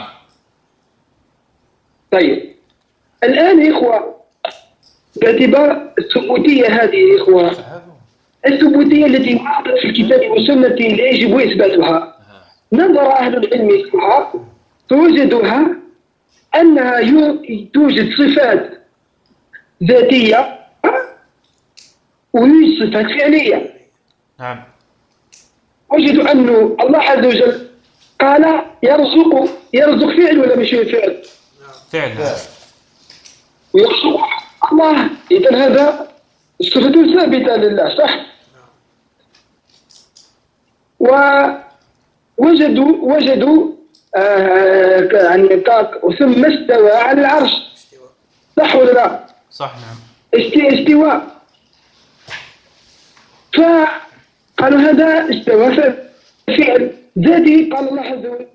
طيب الآن يا إخوة باعتبار الثبوتية هذه يا إخوة، الثبوتية التي وردت في الكتاب والسنة لا يجب إثباتها، نظر أهل العلم فيها فوجدوها أنها توجد صفات ذاتية ويوجد صفات فعلية. نعم. وجدوا أن الله عز وجل قال يرزق يرزق فعل ولا مش فعل؟ فعل. ويرزق الله، إذن هذا الصفة ثابتة لله، صح؟ ووجدوا وجدوا آه يعني ثم استوى على العرش، صح ولا لا؟ صح. نعم. استواء. فقالوا هذا استوى فعل ذاتي. قال الله عز وجل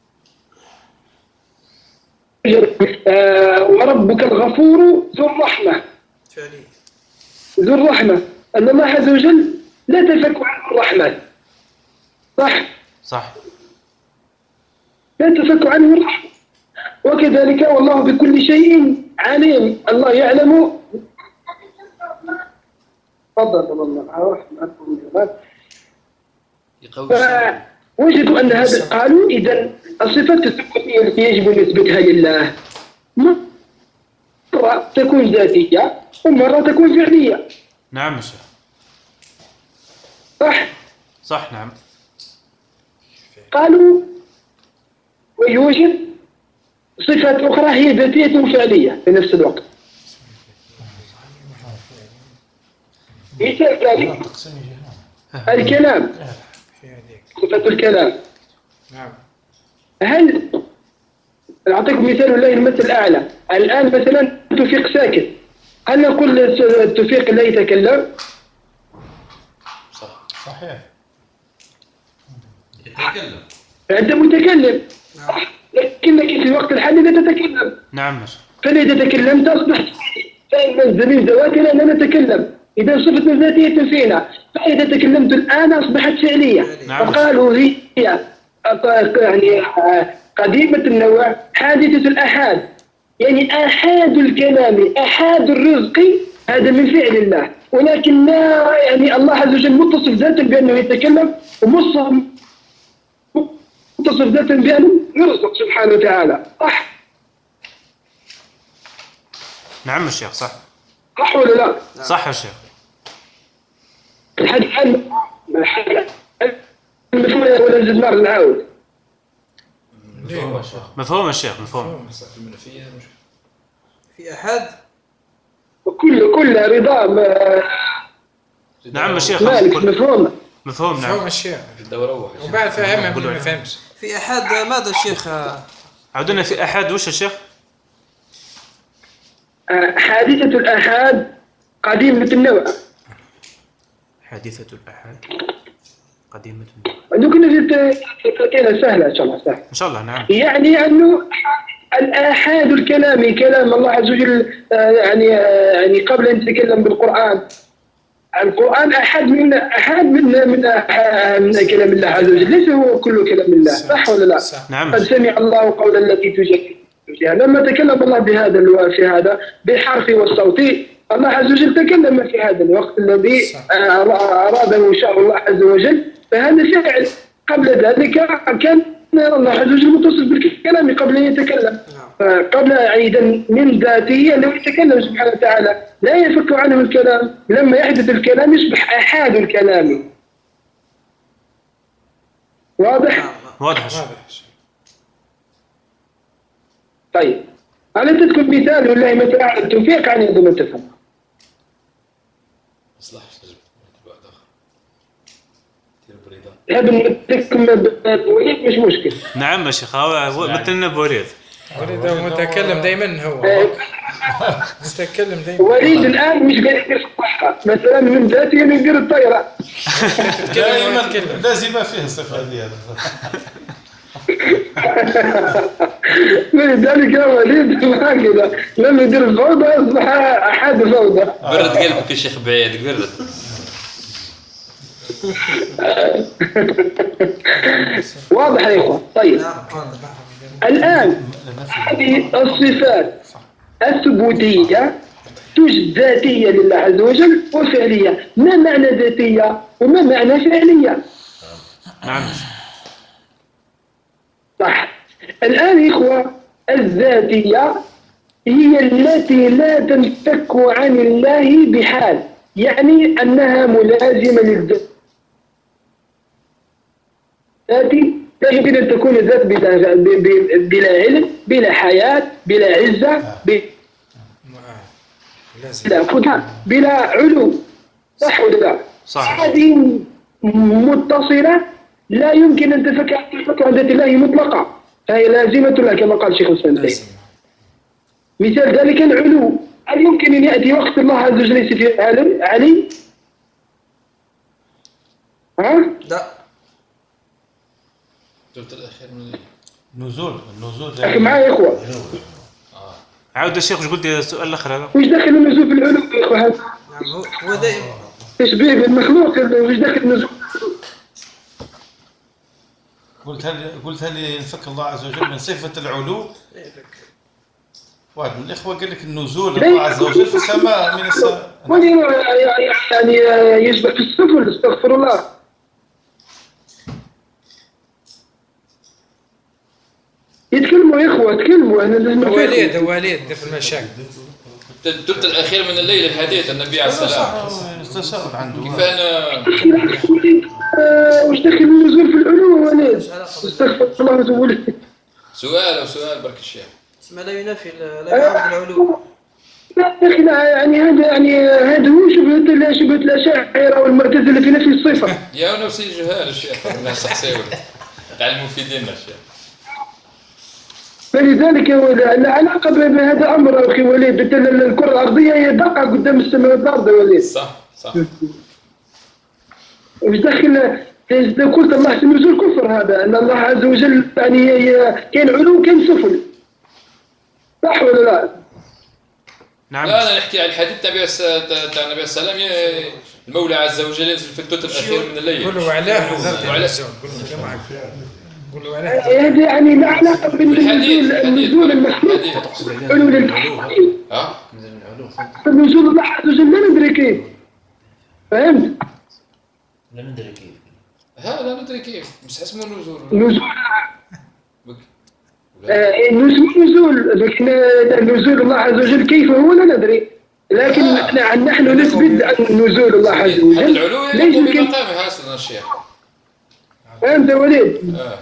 آه وربك الغفور ذو الرحمة، فعليا ذو الرحمة، أن الله عز وجل لا تفك عنه الرحمة، صح؟ صح. لا تفك عنه الرحمة. وكذلك والله بكل شيء عليم، الله يعلم. تفضل تفضل. فوجدوا أن هذا، قالوا إذا الصفات الثبوتية التي يجب نسبتها لله مرة تكون ذاتية ومرة تكون فعلية. نعم يا شيخ. صح؟ صح. نعم. قالوا ويوجد صفات أخرى هي ذاتية وفعلية في نفس الوقت. مثال ثاني الكلام، صفة الكلام. نعم. هل أعطيكم مثال والله المثل الأعلى. الآن مثلا توفيق ساكت، هل نقول توفيق لا يتكلم؟ صح. صحيح. يتكلم. أنت متكلم، لكنك في الوقت الحالي لا تتكلم. نعم يا شيخ. فإذا تكلمت أصبحت فإن من ذواتنا أننا نتكلم، إذا صفة ذاتية فينا. فإذا تكلمت الآن أصبحت فعلية. نعم. فقالوا هي يعني قديمة النوع، حادثة الآحاد، يعني آحاد الكلام آحاد الرزق، هذا من فعل الله، ولكن لا يعني الله عز وجل متصف ذاتا بأنه يتكلم، ومتصف ذاتا بأنه يرزق سبحانه وتعالى. صح؟ نعم يا شيخ. صح. صح ولا لا؟ صح يا شيخ. الحديث عن المفهوم ولا نزيد نار نعاود. مفهوم يا شيخ. مفهوم يا شيخ. مفهوم. في احد وكل كل رضا ما نعم يا شيخ. مالك مفهوم. مفهوم. مفهوم نعم. الشيء. الدورة واحد. وبعد فهمها من ما فهمش. في احد ماذا الشيخ؟ عودنا في أحد وش يا شيخ؟ حادثة الآحاد قديمة النوع. حادثة الآحاد قديمة النوع. عندكم تعطينا سهلة إن شاء الله. سهل إن شاء الله. نعم. يعني أنه الآحاد الكلامي كلام الله عز وجل، يعني يعني قبل أن نتكلم بالقرآن، القرآن أحد من أحد من من, من كلام الله عز وجل، ليس هو كل كلام الله. صح ولا لا؟ نعم. قد سمع الله قول التي تجادلك. لما تكلم الله بهذا في هذا بالحرف والصوت، الله عز وجل تكلم في هذا الوقت الذي أراده شاء الله عز وجل، فهذا فعل. قبل ذلك كان الله عز وجل متصف بالكلام قبل أن يتكلم، قبل عيدا من ذاته أنه يتكلم سبحانه وتعالى، لا يفك عنه الكلام. لما يحدث الكلام يصبح أحاد الكلام. واضح؟ واضح. طيب ألا تذكر مثال والله ما تعالى التوفيق عن يد من تفهم. مصلحة تجربة بعد آخر دير بريدة هذا نتكلم بوليد مش مشكل. نعم يا شيخ، هو مثلنا بوليد. وليد هو متكلم دائما، هو متكلم دائما. وليد الآن مش قاعد يدير الصحة مثلا من ذاته انه يدير الطائرة. دائما لازم فيه الصفة هذه. لذلك يا وليد هكذا لما يدير الفوضى أصبح أحد الفوضى. برد قلبك يا شيخ بعيد، برد. واضح يا إخوة؟ طيب الآن هذه الصفات الثبوتية توجد ذاتية لله عز وجل وفعلية. ما معنى ذاتية وما معنى فعلية؟ نعم صح. الآن يا إخوة الذاتية هي التي لا تنفك عن الله بحال، يعني أنها ملازمة للذات. ذاتي لا يمكن أن تكون الذات بلا, بلا علم، بلا حياة، بلا عزة، بلا قدرة، بلا علو. صح ولا لا؟ صح. هذه متصلة لا يمكن أن تفك عن ذات الله مطلقة، فهي لازمة لها كما قال الشيخ الإسلام. مثال ذلك العلو. هل يمكن أن يأتي وقت الله عز وجل ليس فيه علي؟ ها؟ لا. جبت الأخير من نزول النزول أخي معايا يا إخوة. عاود الشيخ، وش قلت السؤال الأخر هذا؟ وش دخل النزول في العلو يا إخوة هذا؟ نعم هو هو دائما تشبيه بالمخلوق. وش دخل النزول؟ قلت هل قلت هل ينفك الله عز وجل من صفة العلو؟ واحد من الإخوة قال لك النزول الله عز وجل في السماء من السماء. يعني يشبه في السفل. استغفر الله. يتكلموا يا إخوة، تكلموا. أنا لازم وليد وليد في المشاكل. الثلث الأخير من الليل الحديث النبي عليه السلام تساؤل عنده. كيف أنا وش دخل النزول في العلو وليد؟ استغفر الله وتوب إليه. سؤال أو سؤال برك الشيخ. اسمه لا ينافي لا يعارض العلو. لا يا أخي يعني هذا يعني هذا هو شبهة شبهة الأشاعرة والمعتزلة في نفس الصفة. يا نفس الجهال الشيخ الناس حسيبه تعلموا في ديننا الشيخ. فلذلك العلاقة بهذا أمر أخي وليد. الكرة الأرضية هي دقة قدام السماء والأرض يا وليد. صح صح. وش دخل إذا قلت الله النزول كفر هذا، أن الله عز وجل يعني كان علو كان سفل. صح ولا لا؟ نعم. لا أنا نحكي عن الحديث تاع النبي عليه السلام. المولى عز وجل ينزل في الثلث الأخير من الليل. قولوا علاه وعلاه. قولوا علاه. هذا يعني لا علاقة بالنزول. النزول المخلوق علو للحديث. ها؟ النزول الله عز وجل لا ندري كيف. فهمت؟ لا ندري كيف. ها لا ندري كيف بس اسمه نزول. نزول نزول لكن نزول الله عز وجل كيف هو لا ندري، لكن آه. نحن نثبت أن نزول الله عز وجل العلو يقوم بمقامه هذا الشيخ. فهمت يا وليد؟ اه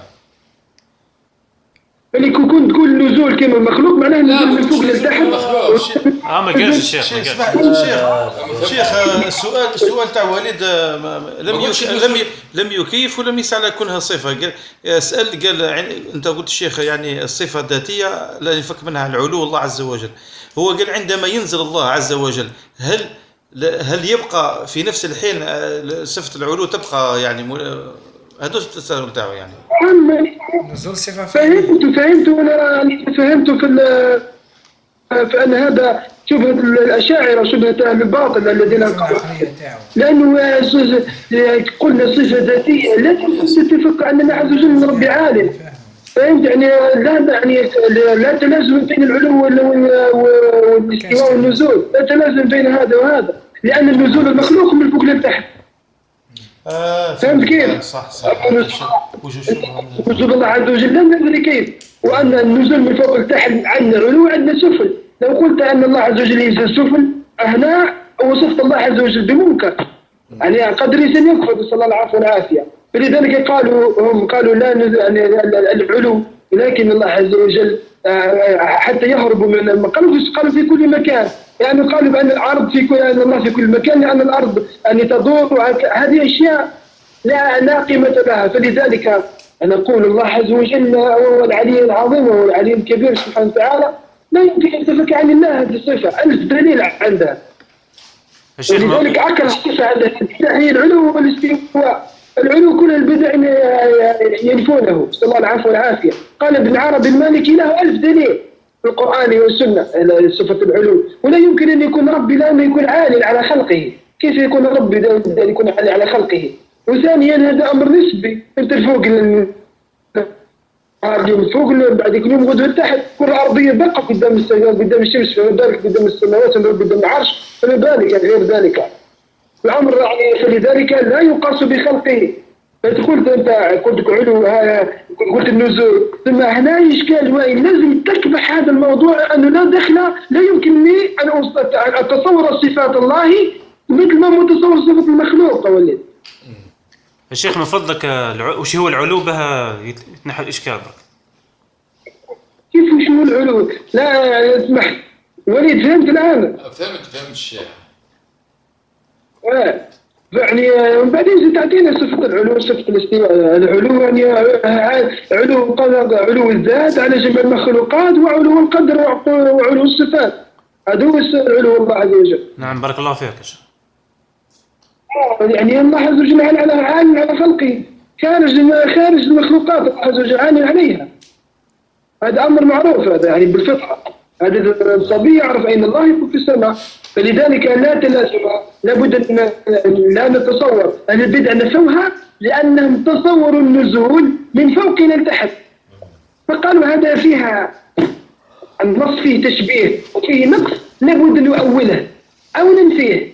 اللي كنت تقول نزول كما مخلوق معناه نزول من فوق لتحت. اه ما قالش الشيخ. شيخ شيخ السؤال السؤال تاع وليد لم لم لم يكيف ولم يسأل كونها صفة. قال اسأل قال انت قلت الشيخ يعني الصفة الذاتية لا ينفك منها العلو الله عز وجل. هو قال عندما ينزل الله عز وجل هل هل يبقى في نفس الحين صفة العلو تبقى يعني هذا التساؤل تاعه يعني. نزول صفة فهمت فهمت وانا فهمت في فان هذا شبهة الأشاعرة شبهة أهل الباطل الذين قالوا لأنه قلنا صفة ذاتية لا تتفق أن الله عز وجل من رب عالم. فهمت يعني لا يعني لا تلازم بين العلو والاستواء والنزول، لا تلازم بين هذا وهذا، لأن النزول المخلوق من فوق لتحت. آه فهمت كيف؟ صح صح. وجه شبهة وجود الله عز وجل لم ندري كيف، وأن النزول من فوق لتحت عندنا علو وعندنا سفل. لو قلت أن الله عز وجل ينزل سفل هنا وصفت الله عز وجل بمنكر، يعني قد ريسن يكفر صلى الله العافية والعافية. فلذلك قالوا هم قالوا لا نزل يعني العلو، ولكن الله عز وجل حتى يهربوا من المقام قالوا في كل مكان، يعني قالوا بأن الأرض في كل أن الله في كل مكان، لأن الأرض أن تدور. هذه أشياء لا لا قيمة لها. فلذلك نقول الله عز وجل هو العلي العظيم وهو العلي الكبير سبحانه وتعالى، لا يمكن أن تفك عن الله هذه الصفة، ألف دليل عندها. ولذلك عكر الصفة عندها هي العلو والاستواء. العلو كل البدع ينفونه صلى الله العافية والعافية. قال ابن عربي المالكي له ألف دليل في القرآن والسنة صفة العلو، ولا يمكن أن يكون ربي لأنه يكون عالي على خلقه. كيف يكون ربي أن يكون عالي على خلقه؟ وثانيا هذا أمر نسبي، أنت فوق اليوم فوق بعد يوم غدوة تحت، كل أرضية بقى قدام قدام الشمس، فما بالك قدام السماوات قدام العرش، فما بالك يعني غير ذلك. الأمر يعني فلذلك لا يقاس بخلقه. فقلت أنت قلت علو قلت النزول، ثم هنا إشكال وين لازم تكبح هذا الموضوع أنه لا دخل، لا يمكنني أن أتصور صفات الله مثل ما متصور صفة المخلوق. ولد الشيخ من فضلك وش هو العلو بها يتنحى الإشكال برك؟ كيف وش هو العلو؟ لا اسمح وليد، فهمت الآن؟ فهمت فهمت الشيخ. آه. يعني بعدين تعطينا صفة العلو صفة الاستواء. العلو يعني علو قدر، علو الذات على جميع المخلوقات، وعلو القدر وعلو الصفات. هذا هو علو الله عز وجل. نعم بارك الله فيك يا شيخ. يعني الله عز وجل على عالم على خلقه، خارج خارج المخلوقات الله عز وجل عالم عليها. هذا أمر معروف، هذا يعني بالفطرة. هذا الصبي يعرف أين الله يكون في السماء. فلذلك لا تلازم، لابد أن لا نتصور أن البدع نفوها، لأنهم تصوروا النزول من فوق إلى تحت، فقالوا هذا فيها النص فيه تشبيه وفيه نقص، لابد أن نؤوله أو ننفيه.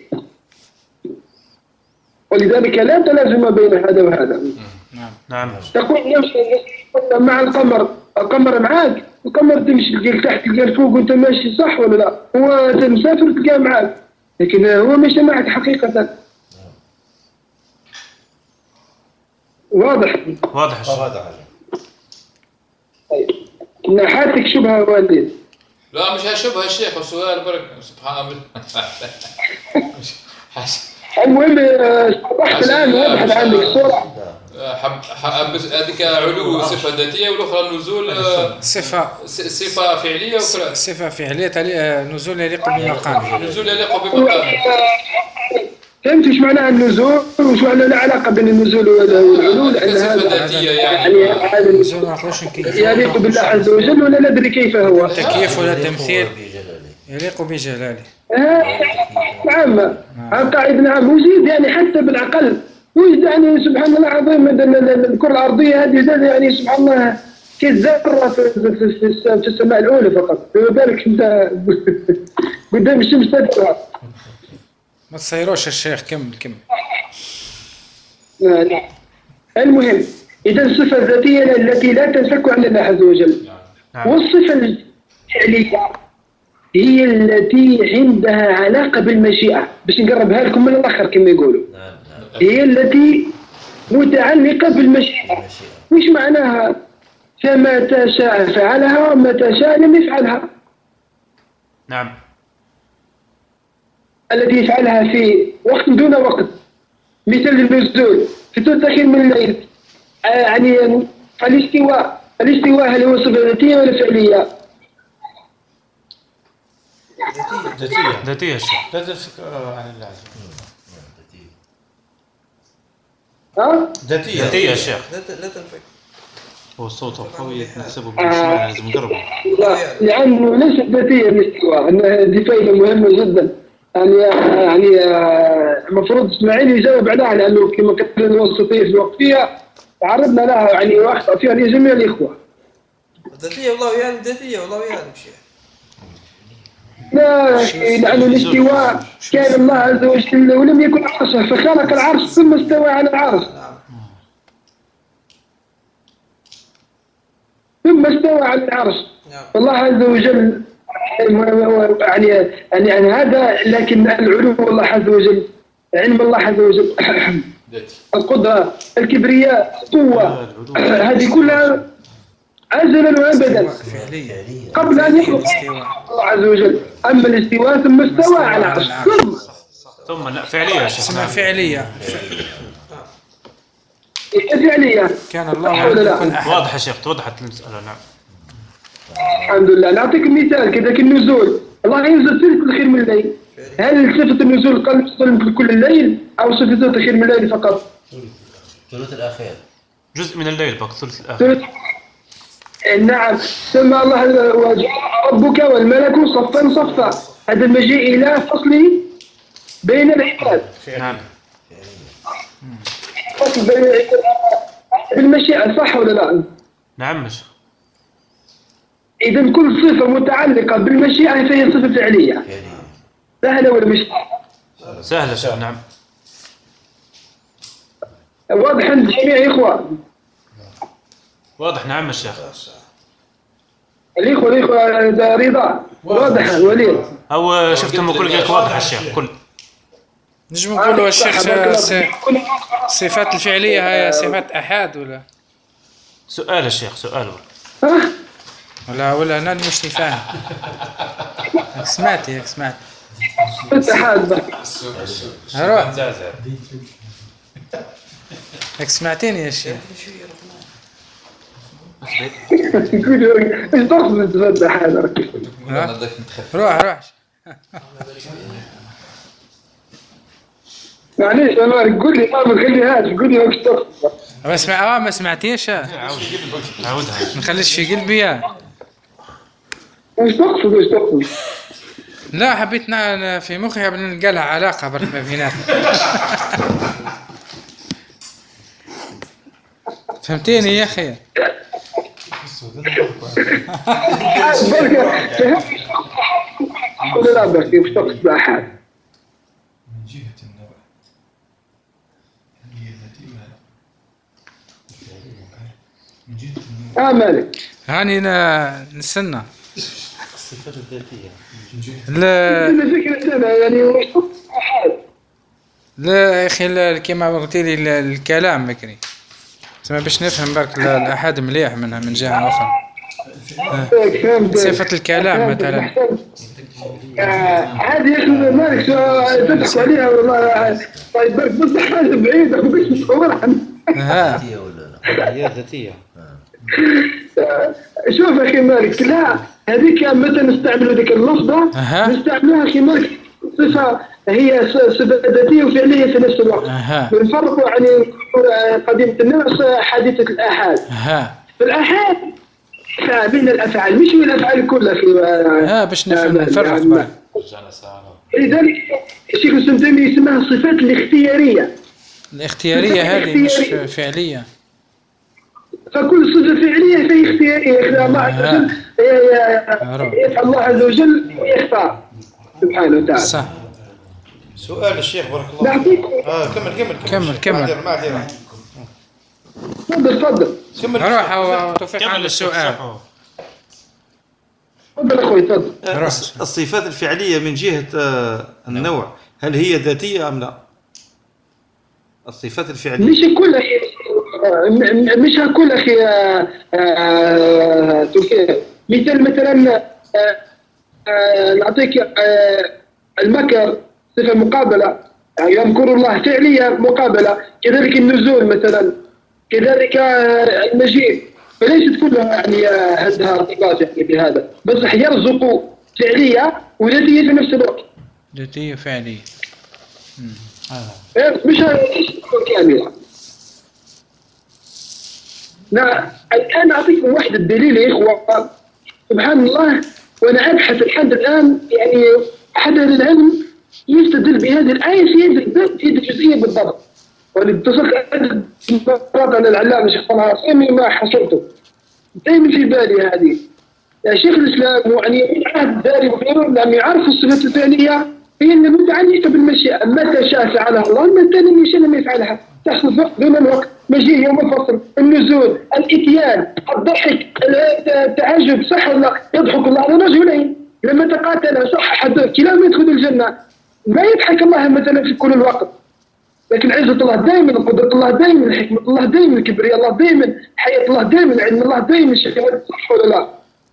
ولذلك لا تلازم بين هذا وهذا. نعم. تقول نمشي مع القمر، القمر معاك، القمر تمشي تلقى تحت تلقى فوق وانت ماشي، صح ولا لا؟ هو مسافر تلقاه معاك، لكن هو ماشي معك حقيقة. واضح؟ واضح الشيخ. طيب نحاتك شبهة والدين. لا مش هشبه الشيخ، السؤال برك سبحان الله. المهم صبحت الآن وضحت عندك الصورة. حب حب هذيك علو صفة ذاتية، والأخرى النزول صفة صفة فعلية، وكذا صفة فعلية نزول يليق بمقامه. نزول يليق بمقامه. فهمت ايش معنى النزول وش معنى العلاقة بين النزول والعلو؟ لأن صفة ذاتية يعني هذا النزول ما نقولش كيف يليق بالله عز وجل ولا ندري كيف هو. تكييف ولا تمثيل يليق بجلاله. عامة عن قاعدة نعم. وزيد يعني حتى بالعقل، وزيد يعني سبحان الله العظيم الكرة الأرضية هذه زاد يعني سبحان الله كالذرة في, في, في, في السماء الأولى فقط، فما بالك أنت قدام الشمس تدفع. ما تصيروش الشيخ، كمل كمل. نعم. المهم إذا الصفة الذاتية التي لا تنفك عن الله عز وجل، والصفة الفعلية هي التي عندها علاقة بالمشيئة، باش نقربها لكم من الآخر كما يقولوا. هي التي متعلقة بالمشيئة. وش معناها؟ فمتى شاء فعلها ومتى شاء لم يفعلها. نعم. التي يفعلها في وقت دون وقت، مثل النزول في ثلث الأخير من الليل. يعني الاستواء، الاستواء هل هو صفة ذاتية ولا فعلية؟ ذاتية. ذاتية الشيخ. لا الفكرة عن الله عز وجل. ها؟ ذاتية. ذاتية الشيخ. لا تنفك. هو الصوت قوي نحسبه بالسماع، لازم نقربه. لا، لأنه ليست ذاتية الاستواء، أنها دي فائدة مهمة جدا. يعني يعني المفروض إسماعيل يجاوب عليها، لأنه كما كان الوسطية في الوقفية تعرضنا لها يعني وأخطأ فيها لجميع الإخوة. ذاتية والله يعلم، ذاتية والله يعلم شيء. لا لأن الاستواء كان الله عز وجل ولم يكن عرشه فخلق العرش ثم استوى على العرش ثم استوى على العرش الله عز وجل يعني يعني هذا لكن العلو الله عز وجل علم الله عز وجل القدرة الكبرياء القوة هذه كلها أزلا وأبدا قبل أن يخلق الله عز وجل. أما الاستواء ثم استوى على العرش ثم ثم لا فعلية اسمها فعلية فعلية كان الله يكون أحد. واضح يا شيخ توضحت المسألة. نعم الحمد لله. نعطيك مثال كذلك النزول الله ينزل ثلث الخير من الليل هل صفة النزول قلب كل الليل أو صفة الخير من الليل فقط؟ ثلث الأخير جزء من الليل فقط ثلث الآخر. نعم. ثم الله وجاء ربك والملك صفا صفا هذا المجيء إلى فصل بين العباد. نعم فصل بين العباد بالمشيئة صح ولا لا؟ نعم مش إذا كل صفة متعلقة بالمشيئة فهي صفة فعلية. سهلة ولا مش سهلة شيخ؟ نعم واضح عند جميع إخوان. واضح. نعم الشيخ الإخوة الإخوة رضا واضح وليد أو شفتم كل جاك واضح الشيخ كل نجم نقولوا الشيخ الصفات الفعلية هي صفات أحد ولا سؤال الشيخ سؤال ها ولا ولا أنا مش فاهم. سمعتي سمعت أحد روح هيك سمعتيني يا شيخ. يقولوا ايش تقصد تفتح هذا روح روح معليش انا قول لي ما بخليهاش قول لي ايش تقصد. ما اسمع اه ما سمعتيش عاودها نخليش في قلبي يا ايش تقصد ايش تقصد. لا حبيت نا- في مخي حبيت نلقى لها علاقة برك ما بيناتنا. فهمتيني يا أخي؟ بركة فهمت ولا لا بركة ايش تقصد أحد. من جهة النوع هل هي ذاتية ولا لا؟ من جهة النوع اه مالك هاني نا- نستنى. الصفات الذاتية لا عندنا فكرة أنا يعني ايش تقصد أحد. لا يا أخي ال- كما قلت لي ال- الكلام بكري سما باش نفهم برك ال- الأحد مليح منها من جهة أخرى. فهمت صفة الكلام مثلا. هذه يا اخي مالك تضحك عليها والله. طيب برك بس حاجه بعيده وباش نصور عنها. ها ذاتية ولا لا؟ هي ذاتية. شوف اخي مالك لا هذيك متى نستعملوا ذيك اللفظه أها. نستعملوها اخي مالك صفه هي صفه ذاتيه وفعليه في نفس الوقت. أها. بنفرقوا يعني قديمه الناس حادثه الاحاد. ها في الاحاد بين الافعال مش من الافعال كلها في ها باش نفهم نفرق برك. لذلك الشيخ ابن تيميه يسميها الصفات الاختياريه. الاختيارية هذه مش فعلية. فكل صفة فعلية فهي اختيارية. الله عز وجل يفعل الله عز وجل ويختار سبحانه وتعالى. صح. سؤال الشيخ بارك الله نعطيك اه كمل كمل كمل كمل. معذرة معذرة تفضل تفضل كمل روح وتوفيق عند السؤال. تفضل اخوي تفضل. روح. الصفات الفعلية من جهة آه، النوع هل هي ذاتية أم لا؟ الصفات الفعلية مش كل اخي م- مش كل اخي آه، آه، توفيق. مثال مثلا آه، آه، نعطيك آه، المكر صفة مقابلة يعني يمكر الله فعلية مقابلة. كذلك النزول مثلا كذلك آه، المجيء فليست كلها يعني آه، عندها ارتباط يعني بهذا بس يرزق فعلية وذاتية في نفس الوقت. ذاتية فعلية. مش كاملة. لا الآن أعطيكم واحد الدليل يا إخوة سبحان الله وأنا أبحث لحد الآن يعني أحد أهل العلم يستدل بهذه الآية في هذه في هذه الجزئية بالضبط. والاتصال مرات على العلامة شيخ طلال عصيمي ما حصلته دائما في بالي هذه يا شيخ الإسلام يعني من عهد داري وغيره لم يعرفوا الصفات الفعلية هي اللي متعلقة بالمشيئة، متى شاء فعلها الله، متى لم يشاء لم يفعلها، تحصل وقت دون الوقت، مجيء يوم الفصل، النزول، الإتيان، الضحك، التعجب، صح ولا يضحك الله على رجلين لما تقاتل صح حد كلاهما يدخل الجنة، ما يضحك الله مثلا في كل الوقت، لكن عزة الله دائما، قدرة الله دائما، حكمة الله دائما، كبرياء الله دائما، حياة الله دائما، علم الله دائما، شهادة صح ولا لا؟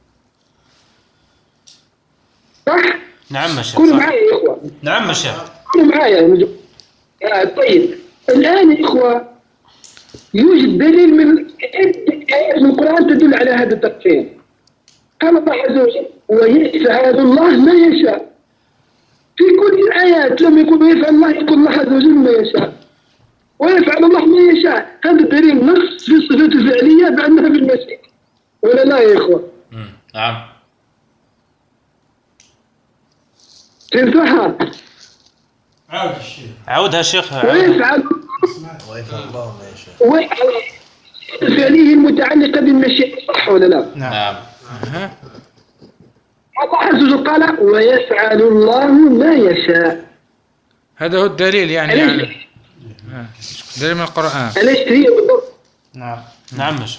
صح؟ نعم يا شيخ. كونوا معايا يا إخوة. نعم يا شيخ. كونوا معايا. آه طيب الآن يا إخوة يوجد دليل من آيات من القرآن تدل على هذا التقسيم. قال الله عز وجل ويفعل الله ما يشاء. في كل الآيات لما يقول يفعل الله يقول الله عز وجل ما يشاء. ويفعل الله ما يشاء، هذا دليل نص في الصفات الفعلية بأنها في المسيح. ولا لا يا إخوة؟ نعم. تنفعها؟ عاود الشيخ. عودها شيخ. ويفعل ويفعل الله ما يشاء. ويفعل فعله المتعلقة بالمشيئة صح ولا لا؟ نعم. الله عز وجل قال ويفعل الله ما يشاء. هذا هو الدليل يعني, يعني دليل من القرآن. أليس هي بالضبط؟ نعم نعم يا شيخ.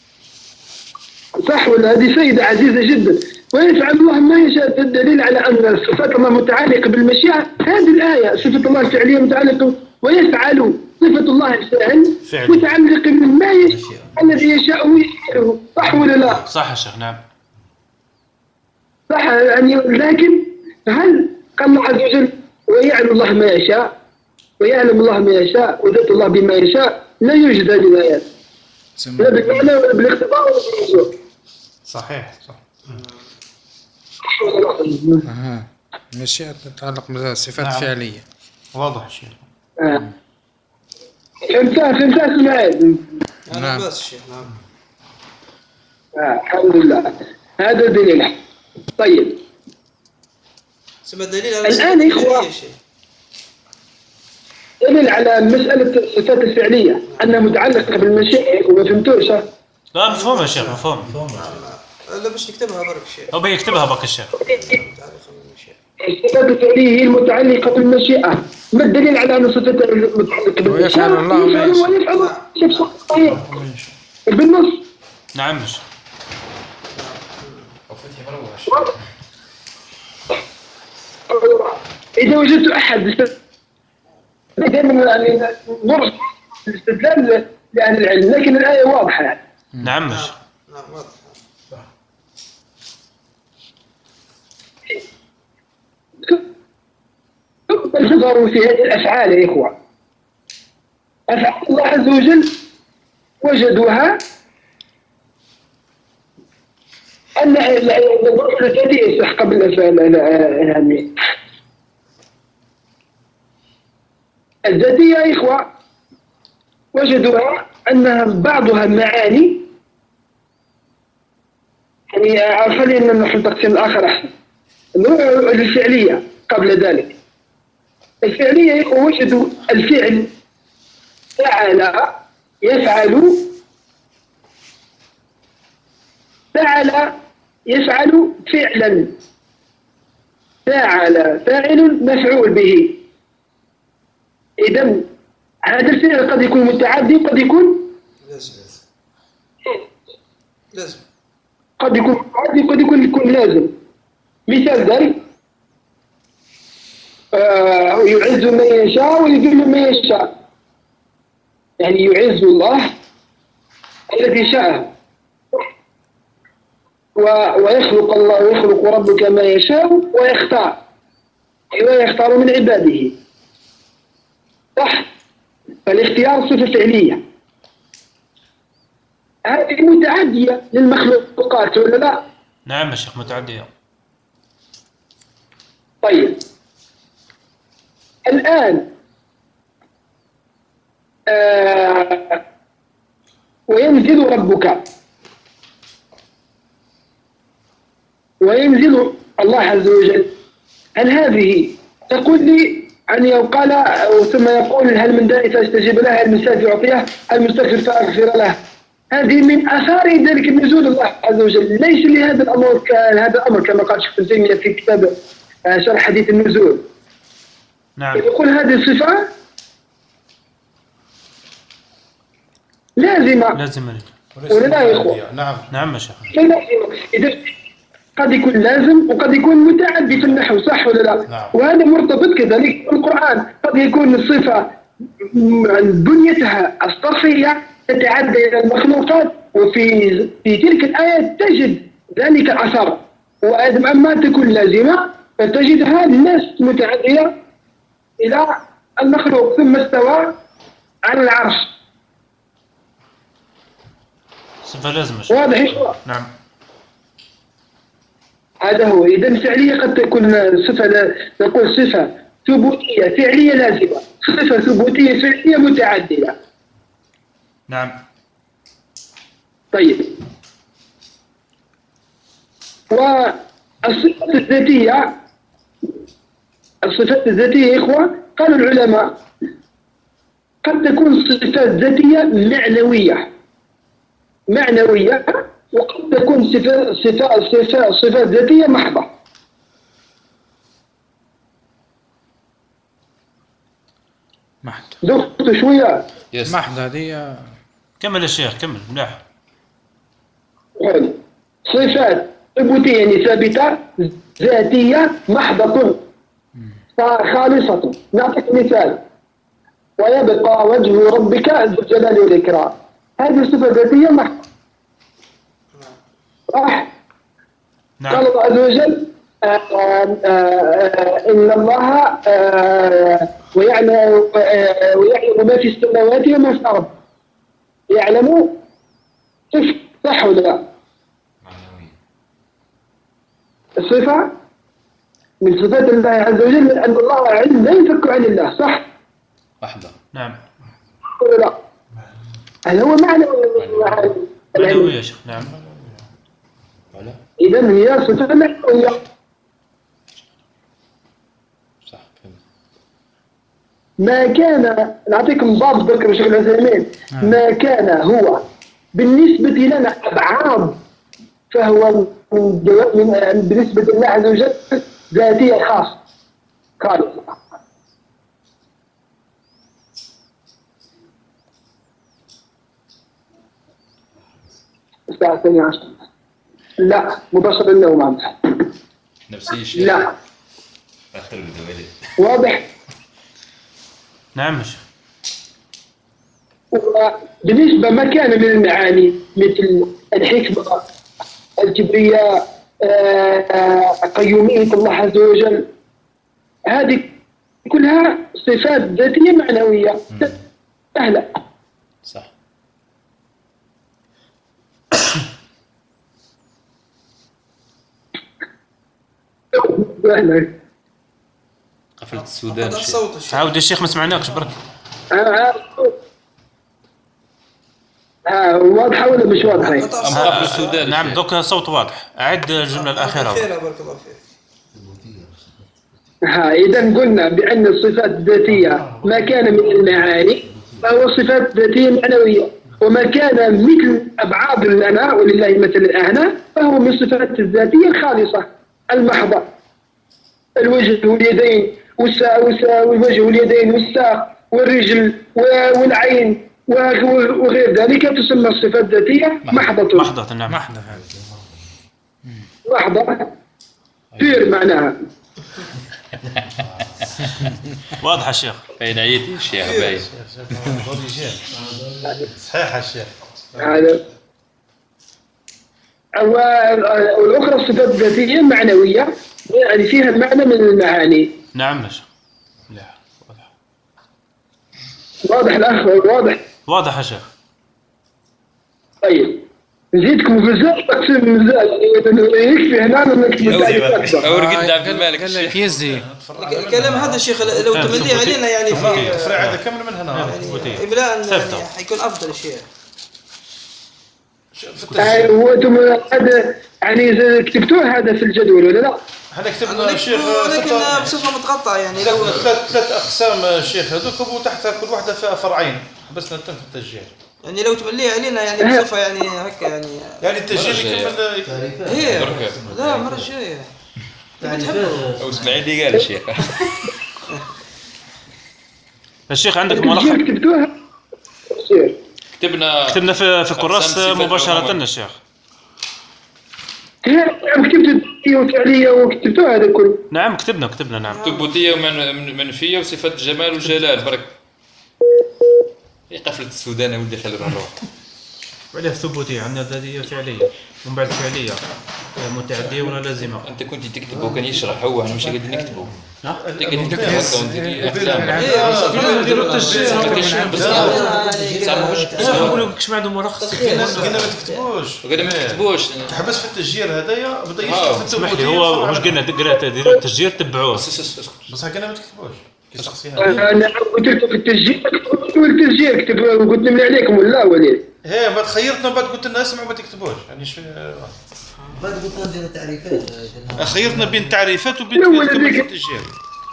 صح ولا؟ هذه فائدة عزيزة جدا. ويفعل الله ما يشاء الدليل على أن صفات الله متعلقة بالمشيئة. هذه الآية صفة الله الفعلية متعلقة ويفعل صفة الله الفعل متعلقة بما يشاء الذي يشاء ويفعله صح ولا لا؟ صح يا شيخ. نعم صح يعني. لكن هل قال الله عز وجل ويعلم الله ما يشاء ويعلم الله ما يشاء وذات الله بما يشاء؟ لا يوجد هذه الآيات لا بالمعنى ولا بالاختبار ولا بالنزول. صحيح صح. اها المشيئة تتعلق بالصفات الفعلية. واضح شيخ. آه. فهمتها فهمتها سمعت. نعم بس الشيخ. نعم. آه. الحمد لله هذا دليل. طيب سمى الدليل على الآن يا إخوة دليل على مسألة الصفات الفعلية أنها متعلقة بالمشيئة وما فهمتوش. لا مفهوم يا شيخ مفهوم. لا باش نكتبها برك الشيخ. هو بيكتبها برك الشيخ. الصفات الفعلية هي المتعلقة بالمشيئة. ما الدليل على أن الصفات المتعلقة بالمشيئة؟ ويفعل الله ما يشاء. ويفعل شيء صحيح بالنص. نعم يا شيخ. إذا وجدت أحد دائما يعني نرجع الاستدلال لأهل العلم لكن الآية واضحة يعني. نعم يا شيخ. نعم واضح. الجبر في هذه الأفعال يا إخوة. أفعال الله عز وجل وجدوها أن الظروف الذاتية يستحق بالأفعال يعني الذاتية يا إخوة وجدوها أنها بعضها معاني يعني خلينا نحط تقسيم الآخر أحسن. الفعلية قبل ذلك الفعلية يا إخوة وجدوا الفعل فعل يفعل فعل يفعل فعلا فعل فاعل مفعول به. إذن هذا الفعل قد يكون متعدي وقد يكون لازم لازم قد يكون متعدي وقد يكون يكون لازم. مثال ذلك آه يعز من يشاء ويذل من يشاء يعني يعز الله الذي شاءه ويخلق الله ويخلق ربك ما يشاء ويختار ويختار من عباده صح. فالاختيار صفة فعلية هذه متعدية للمخلوقات ولا لا؟ نعم يا شيخ متعدية. طيب الآن آه وينزل ربك وينزل الله عز وجل. هل هذه تقول لي أن يقال ثم يقول هل من داعي فاستجيب له هل من سائل فأعطيه هل مستغفر فأغفر له هذه من آثار ذلك النزول الله عز وجل. ليس لهذا الأمر هذا الأمر كما قال شيخ ابن تيمية في كتاب شرح حديث النزول. نعم. يقول هذه الصفة لازمة لازمة ولا لا يا إخوة؟ نعم نعم يا شيخ. إذا قد يكون لازم وقد يكون متعدي في النحو، صح ولا لا؟ نعم. وهذا مرتبط كذلك بالقرآن. قد يكون الصفة بنيتها الصرفية تتعدى إلى المخلوقات، وفي في تلك الآية تجد ذلك الأثر. وأما تكون لازمة فتجدها الناس متعدية إلى المخلوق ثم استوى على العرش. صفة لازمة. واضح؟ نعم. هذا هو. إذا فعلية قد تكون صفة، نقول صفة ثبوتية فعلية لازمة، صفة ثبوتية فعلية متعدية. نعم. طيب، والصفات الذاتية، الصفات الذاتية يا إخوة قالوا العلماء قد تكون صفات ذاتية معنوية معنوية وقد تكون صفات صفات صفات صفات ذاتية محضة. محض. دخلت شوية. يس. محض هذه. كمل يا شيخ كمل ملاح. صفات ثبوتية يعني ثابتة ذاتية محضة خالصة. نعطيك مثال: ويبقى وجه ربك ذو الجلال والإكرام. هذه صفة ذاتية محضة، صح؟ نعم. قال الله عز وجل: آآ آآ إن الله ويعلم ويعلم ما في السماوات وما في الأرض. يعلم صفة، صح ولا لا؟ الصفة من صفات الله عز وجل أن الله علم لا ينفك عن الله، صح؟ محضة. نعم. ولا لا؟ هل هو معنى معنوي يا شيخ؟ نعم. إذا هي صفة معنوية. صح. ما كان، نعطيكم باب ذكر الشيخ العثيمين، ما كان هو بالنسبة لنا أبعاد فهو من من بالنسبة لله عز وجل ذاتية خاصة خالصة. الساعة الثانية عشر. لا، مباشرة النوم عنها. نفس الشيء. لا. واضح؟ نعم يا شيخ. بالنسبة ما كان من المعاني مثل الحكمة، الكبرياء، قيومية الله عز وجل، هذه كلها صفات ذاتية معنوية سهلة. صح. قفلت السودان. عاود يا شيخ ما سمعناكش برك. ها واضحة ولا مش واضحة؟ قفل السودان. نعم دوك صوت واضح. أعد الجملة الأخيرة. بارك الله فيك. ها إذا قلنا بأن الصفات الذاتية ما كان من المعاني فهو صفات ذاتية معنوية، وما كان مثل أبعاد لنا ولله مثل الأعلى فهو من صفات الذاتية الخالصة المحضة. الوجه واليدين والوجه واليدين والساق والرجل والعين وغير ذلك تسمى الصفات الذاتية محضة. محضة. نعم. محضة. محضة بير معناها. واضح يا شيخ. باين عيد الشيخ باين. صحيح يا شيخ. هذا والأخرى الصفات الذاتية معنوية يعني فيها المعنى من المعاني. نعم يا شيخ. لا واضح. واضح الأخ واضح. واضح يا شيخ. طيب نزيدكم بزاف تقسيم بزاف يكفي هنا نكتب التعريف أكثر. أورقد عبد الملك قال لك يزي. الكلام هذا الشيخ لو تمليه علينا يعني في التفريع هذا كمل من هنا. يعني إملاء يعني حيكون أفضل شيء. هو أنتم هذا يعني كتبتوه هذا في الجدول ولا لا؟ احنا كتبنا الشيخ لكن بصفة متقطعة يعني ثلاث ثلاث أقسام الشيخ هذوك وتحتها كل واحدة فيها فرعين، حبسنا التم في التسجيل. يعني لو تمليه علينا يعني بصفة يعني هكا يعني يعني التسجيل يكمل هي لا مرة جاية أو اسماعيل اللي قال الشيخ. الشيخ عندك ملخص كتبتوها كتبنا كتبنا في في كراس مباشرة الشيخ. كتبت ذاتية وفعلية وكتبتوها هذا كله. نعم كتبنا كتبنا نعم. ثبوتية ومنفية وصفات الجمال والجلال برك. هي قفلة السودان ولدي خلونا نروح. وعليه ثبوتية عندنا ذاتية فعلية ومن بعد فعلية متعدية ولا لازمة. أنت كنت تكتب وكان يشرح هو أنا مش قاعد نكتبه. ها؟ أنت قاعد تكتب هكذا وأنت نديروا التسجيل. بس نقول لك كش ما عندهم ملخص. قلنا ما تكتبوش. قلنا ما تكتبوش. تحبس في التسجيل هذايا بدا يشرح في اسمح التسجيل. لي هو واش قلنا قرات ديروا التسجيل تبعوه. بس قلنا ما تكتبوش. أنا قلت لكم في التسجيل كتبوا التسجيل كتب وقلت لهم عليكم ولا ولي. هي ما تخيرتنا بعد قلت لنا اسمعوا ما تكتبوش يعني ايش بعد قلت لنا ندير التعريفات خيرتنا بين التعريفات وبين كتابة التسجيل.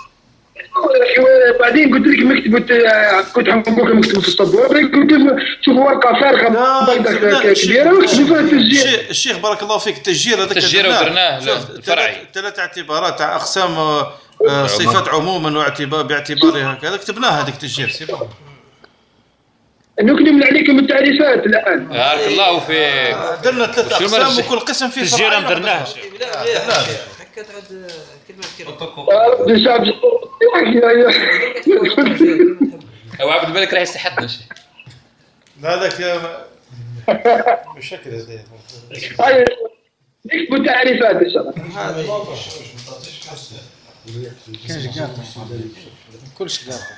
بعدين قلت لك مكتبوا كنت حنقول مكتبوا في السبوره قلت لهم شوفوا ورقه فارغه بيضاء كبيره واكتبوا فيها التسجيل. الشيخ بارك الله فيك التسجيل هذاك التسجيل ودرناه الفرعي ثلاث اعتبارات تاع اقسام صفات عموما واعتبار باعتبارها هكذا كتبناها هذيك التسجيل سيبا نكتب عليكم التعريفات الان. بارك الله فيك. درنا ثلاث اقسام وكل قسم فيه تسجيل درناه. هكا تعد كلمة كلمة هو عبد الملك راح يستحدنا شيء. هذاك يا بشكل هذا. هاي نكتبوا تعريفات ان شاء الله. كل شيء قال.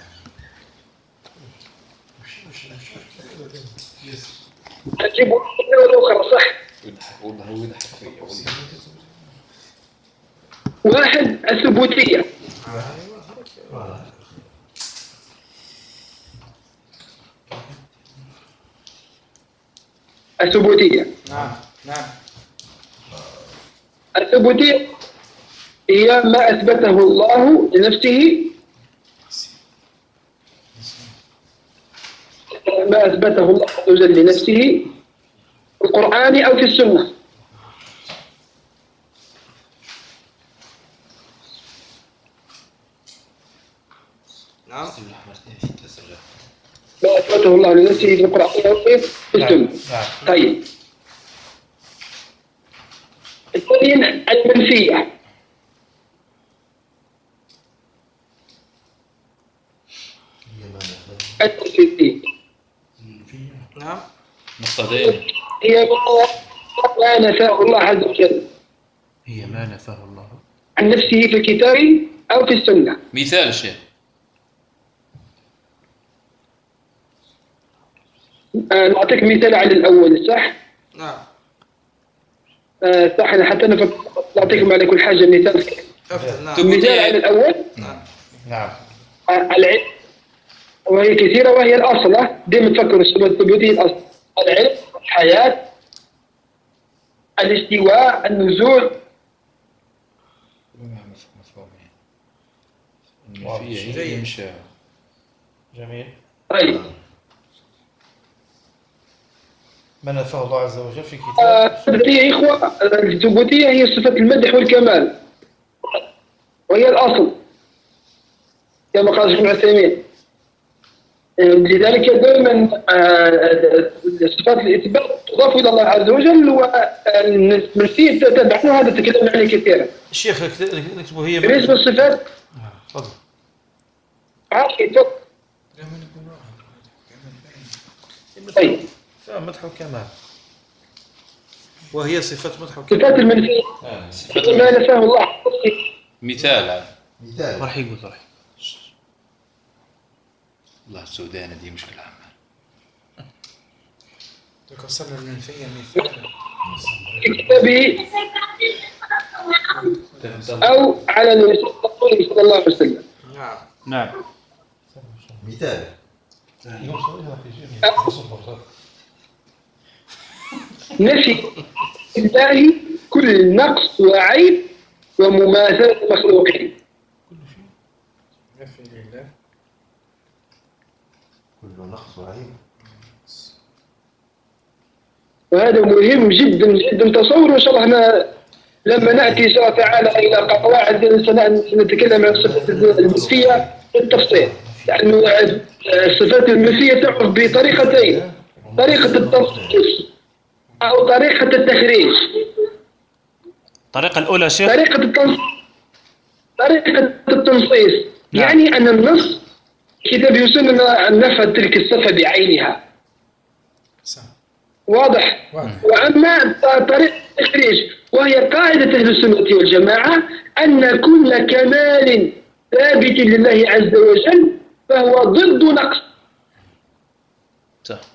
أجيبوا الأخرى صح. والله هو يضحك فيا والله. واحد الثبوتية. الثبوتية. نعم نعم. الثبوتية هي ما أثبته الله لنفسه ما أثبته الله عز وجل لنفسه في القرآن أو في السنة. نعم ما أثبته الله لنفسه في القرآن أو في السنة. طيب الثانية المنفية. المنفية نعم مصطدين هي ما نفاه الله عز وجل هي ما نفاه الله عن نفسه في الكتاب أو في السنة. مثال شيء. آه نعطيك مثال على الأول صح؟ نعم آه صح حتى أنا نعطيكم على كل حاجة مثال. مثال على الأول. نعم نعم. آه العلم وهي كثيرة وهي الأصل. دائما تفكروا الثبوتية الأصل. العلم الحياة الاستواء النزول. جيد. جميل. طيب ما نفاه الله عز وجل في كتاب. الثبوتية يا إخوة الثبوتية هي صفة المدح والكمال وهي الأصل كما قال الشيخ ابن عثيمين. لذلك دائما صفات الإثبات تضاف إلى الله عز وجل والمنفية تتبعنا. هذا تكلمنا عليه كثيرا. الشيخ نكتبه هي بالنسبة للصفات تفضل. عاشي تفضل. طيب مدح وكمال وهي صفات مدح وكمال. صفات المنفية ما نفاه الله. مثال مثال راح يقول راح الله السودان دي مشكلة عامة. وصلنا المنفية مثال. في كتابه أو على الرسول صلى الله عليه وسلم. نعم نعم مثال نفي الله كل نقص وعيب ومماثلة المخلوقين. نفي لله كل نقص وعيب وهذا مهم جدا جدا. تصور إن شاء الله لما نأتي إن شاء الله تعالى إلى قواعد سنتكلم عن الصفات المنفية بالتفصيل، لأن الصفات المنفية تعرف بطريقتين: طريقة التنصيص أو طريقة التخريج. الطريقة الأولى شيخ طريقة التنصيص طريقة التنصيص نعم. يعني أن النص كتاب يسمى أن نفى تلك الصفة بعينها. واضح؟ واضح. وأما طريقة التخريج وهي قاعدة أهل السنة والجماعة أن كل كمال ثابت لله عز وجل فهو ضد نقص. صح.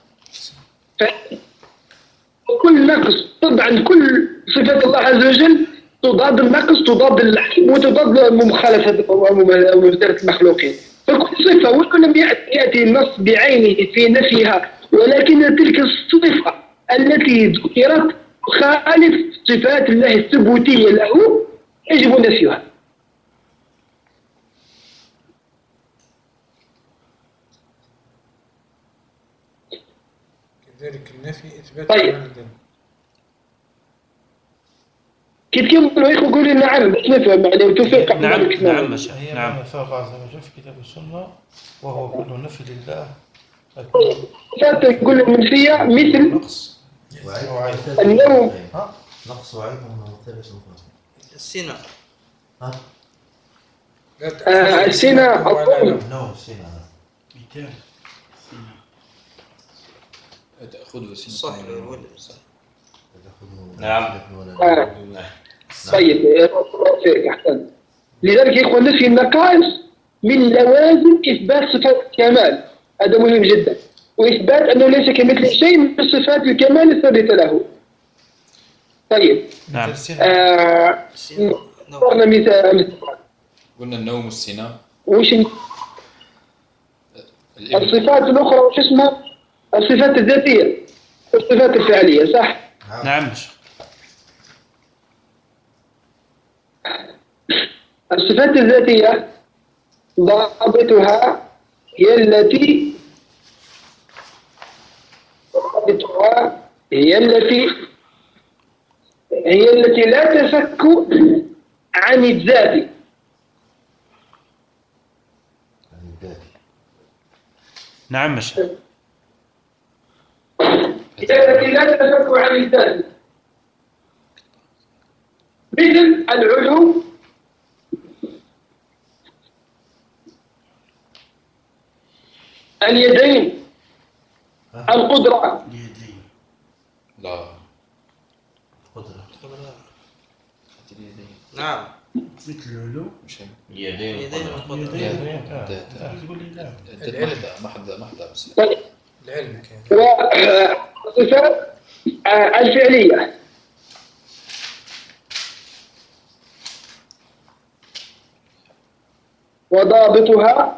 وكل نقص، طبعا كل صفات الله عز وجل تضاد النقص، تضاد العيب، وتضاد مخالفة ومبادرة المخلوقين. فكل صفة ولو لم يأتي النص بعينه في نفيها، ولكن تلك الصفة التي ذكرت تخالف صفات الله الثبوتية له يجب نفيها. كذلك النفي إثبات طيب. كمال الدين. كيف كيقولوا يا إخوة قولوا نعم بس نفهم يعني وتوفيق. نعم نعم ماشي. هي نعم. ما نفاه الله عز وجل في كتاب السنة وهو كل نفي لله صفات يقول المنفية مثل نقص وعيب النوم. ها نقص وعيب ومختلف السنة. ها لا آه، السنة ولا الطول. نوم. نوم السنة مثال تأخذه سنة صح ولا صح. نعم. آه. طيب فيك أحسن. لذلك يا إخوان نفي النقائص من لوازم إثبات صفات الكمال، هذا مهم جدا، وإثبات أنه ليس كمثل شيء من صفات الكمال الثابتة له. طيب نعم. آه السنة. صرنا مثال. قلنا النوم والسنة. وش ال- الإبن. الصفات الأخرى وش اسمها؟ الصفات الذاتية والصفات الفعلية، صح؟ نعم ماشي. الصفات الذاتية ضابطها هي التي ضابطها هي التي هي التي لا تفك عن الذات. نعم ماشي. هي التي لا تفك عن الذات، مثل العلو، اليدين، القدرة. اليدين لا. قدرة اليدين. نعم. مثل العلو مش هي. يدين والقدرة. تقول لي لا العلم ما حدا ما حدا بس. طيب. العلم كان. والصفات الفعلية وضابطها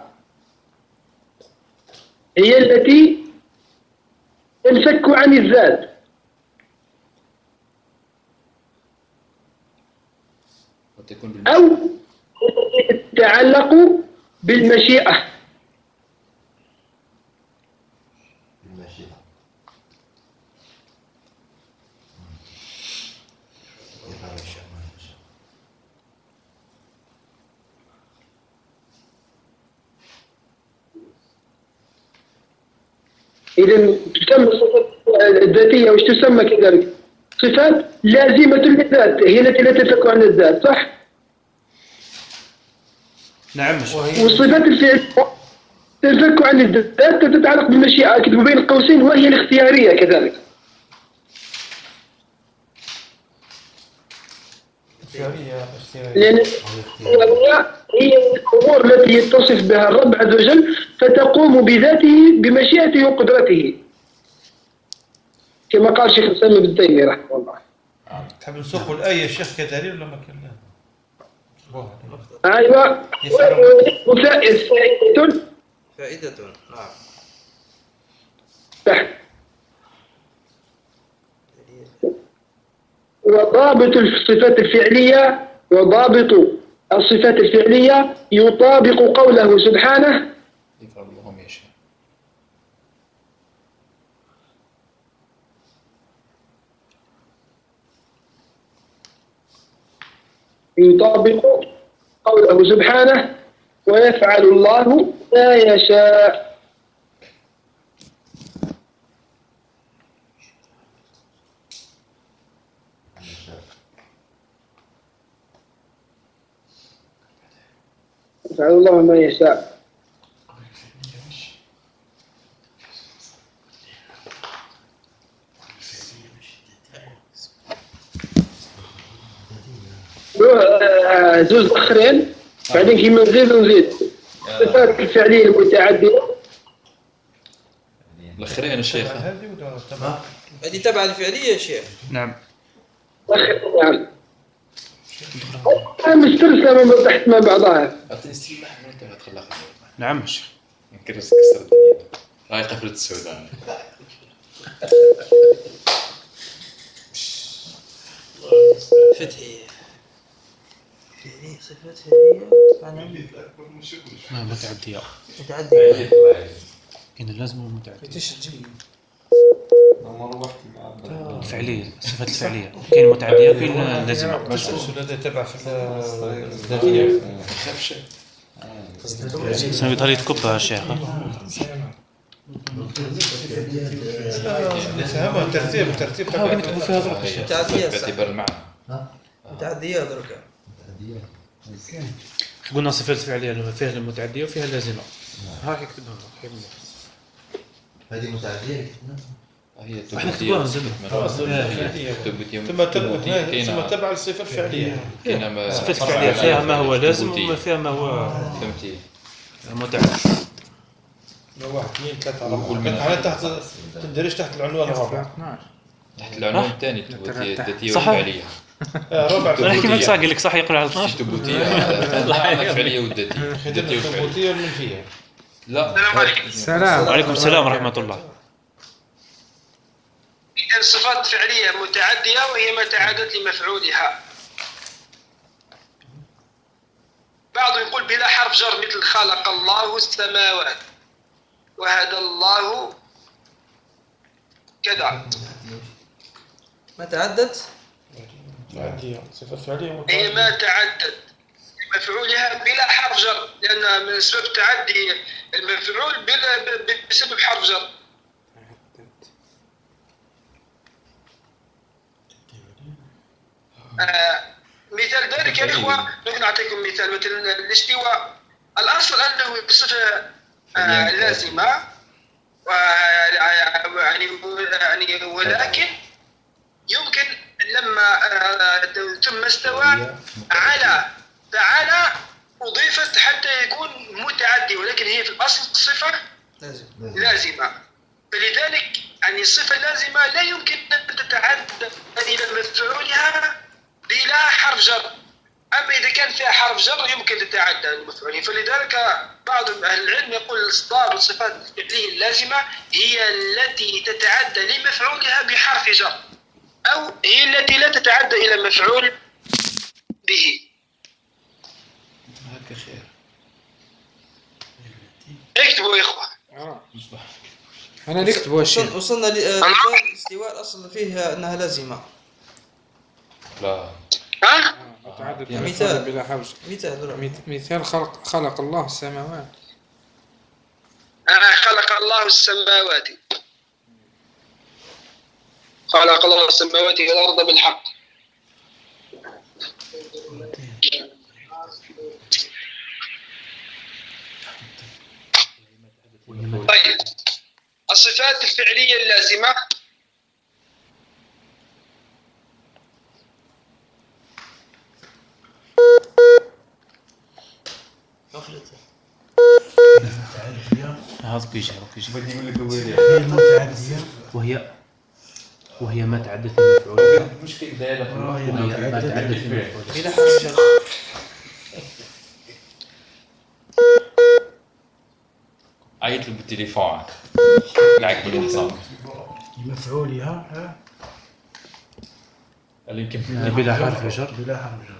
هي التي تنفك عن الذات وتكون بالمعنى. أو تتعلق بالمشيئة. المشيئة إذا تسمى الصفات الذاتية وش تسمى كذلك؟ صفات لازمة للذات، هي التي لا تنفك عن الذات، صح؟ نعم ماشي. والصفات الفعلية تنفك عن الذات تتعلق بالمشيئة أكتب بين قوسين وهي الاختيارية كذلك. اختيارية اختيارية لأن الاختيارية هي الأمور التي يتصف بها الرب عز وجل فتقوم بذاته بمشيئته وقدرته، كما قال شيخ الإسلام ابن تيمية رحمه الله. تحب نسوق الآية يا شيخ كدليل ولا ما كان؟ أيوة. وفائدة فائدة فائدة. نعم. تحت. وضابط الصفات الفعلية وضابط الصفات الفعلية يطابق قوله سبحانه يفعل الله ما يشاء. يطابق قوله سبحانه ويفعل الله ما يشاء. يفعل الله ما يشاء. زوج اخرين بعدين كيما نزيد ونزيد الصفات الفعليه المتعدده. الاخرين الشيخ هذه ولا تبع؟ هذه تبع الفعلية يا شيخ. نعم. نعم. أنا مسترسلة من تحت ما بعضها. اعطيني السماح وانت غتخلى خير. نعم الشيخ. نكرس كسر الدنيا. هاي قفلة السودان. فتحية. فعلية صفات فعلية. ما متعدية. متعدية. كاين اللازمة والمتعدية. ايش تجي؟ الفعلية الصفات الفعلية كاين متعدية كاين لازمة. السؤال هذا تبع في الذاتية. سنوي طريقة كبها الشيخ. نفهمها الترتيب الترتيب تبع متعدية صح. باعتبار المعنى. متعدية دركا. قلنا صفات الفعلية فيها المتعدية وفيها اللازمة. ها كتبها. هذه متعدية. هي احنا كتبوها نزلنا. ثم ثم تبع الصفة الفعلية. كاينما الصفات الفعلية فيها ما هو لازم وما فيها ما هو فهمتي. متعدي. واحد اثنين ثلاثة أربعة. على تحت تندرج تحت العنوان الرابع. تحت العنوان الثاني الذاتية صح. والفعلية. رابع انا كيما نساقي لك صح يقرا على اثناش. الثبوتية الفعلية والذاتية. الذاتية والفعلية. الثبوتية والمنفية. لا. السلام. وعليكم السلام ورحمة الله. الصفات الفعلية متعدية وهي ما تعدت لمفعولها. بعض يقول بلا حرف جر مثل خلق الله السماوات وهدى الله كذا. ما تعدت؟ متعدية صفة فعلية هي ما تعدت لمفعولها بلا حرف جر، لأن من سبب تعدي المفعول بلا بسبب حرف جر. آه مثال ذلك يا إخوة، ممكن أعطيكم مثال مثل الاستواء. الأصل أنه بصفة آه لازمة يعني يعني ولكن يمكن لما آه ثم استوى على تعالى أضيفت حتى يكون متعدي، ولكن هي في الأصل صفة لازم. لازمة. فلذلك يعني الصفة اللازمة لا يمكن أن تتعدى إلى مفعولها بلا حرف جر. أما إذا كان فيها حرف جر يمكن تتعدى المفعولين. فلذلك بعض أهل العلم يقول إصدار الصفات الفعلية اللازمة هي التي تتعدى لمفعولها بحرف جر، أو هي التي لا تتعدى إلى مفعول به. هكا خير. اكتبوا يا إخوة. أنا نكتب وشي. وصلنا لاستواء الأصل فيه أنها لازمة. لا. ها؟ متعدد يعني مثال مثال. بلا حرج. مثال مثال خلق خلق الله السماوات. أنا خلق الله السماوات خلق الله السماوات والأرض بالحق. طيب الصفات الفعلية اللازمة هذا كيجي كيجي هي المتعدية وهي وهي ما تعدت المفعول. المشكل دايرة وهي ما متعددة تعدت المفعول. بلا حرف جر. عيط له بالتليفون لعك بالحصان. مفعولها ها اللي يمكن بلا حرف جر. بلا حرف جر.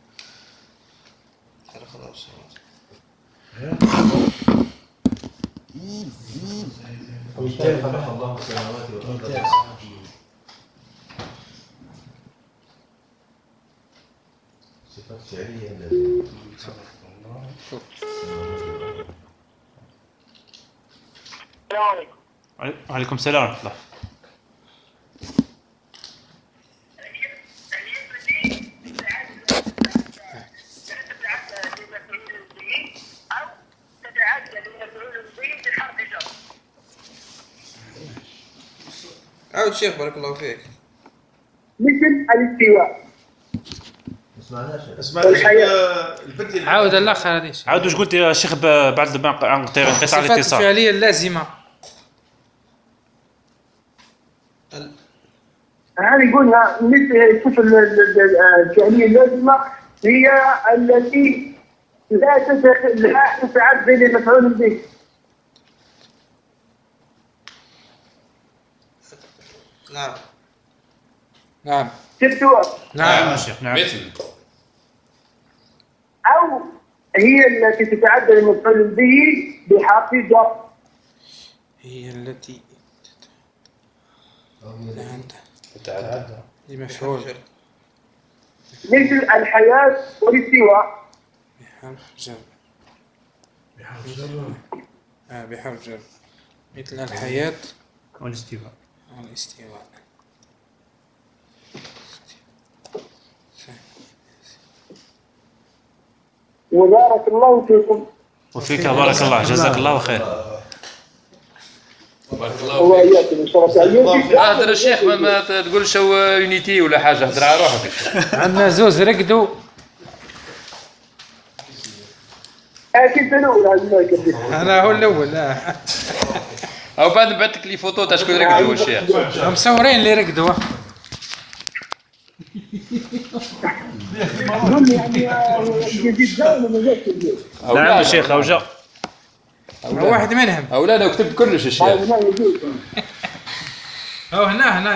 خلق الله السماوات. مثال خلق الله السماوات والأرض. صفات فعليا لازم. السلام عليكم. وعليكم السلام ورحمة الله. عاود شيخ بارك الله فيك. مثل الاستواء. اسمعناش اسمع عاود الاخر هذه عاود واش قلت يا شيخ ب- بعد ما انقطع انقطاع الصفات الاتصال؟ الفعليه اللازمه. هذه قلنا مثل الصفة الفعلية اللازمة هي التي لا تتخ- لا تتعدى لمفعول به. نعم نعم تبتوى. نعم يا شيخ نعم. مثل أو هي التي تتعدى لمفعول به بحرف جر. هي التي تتعدى لمفعول مثل الحياة والاستواء. بحرف جر. آه بحرف جر مثل الحياة والاستواء. والاستواء. وبارك الله فيكم. وفيك بارك الله جزاك الله خير. بارك الله فيك. وإياكم إن شاء الله. اهدر الشيخ ما, ما تقولش هو يونيتي ولا حاجه، اهدر على روحك. عندنا زوز رقدوا. أكيد الأول الله يكرمك. انا هو الاول. لا او بعد نبعث لك لي فوتو تاع شكون رقدوا الشيخ. هم مصورين اللي رقدوا. قول يعني الجديد دائما ما جاش الجديد. نعم يا شيخ اوجا. هو واحد منهم. او لا لو كتبت كلش الشيخ. هذا ما يجوز. هو هنا هنا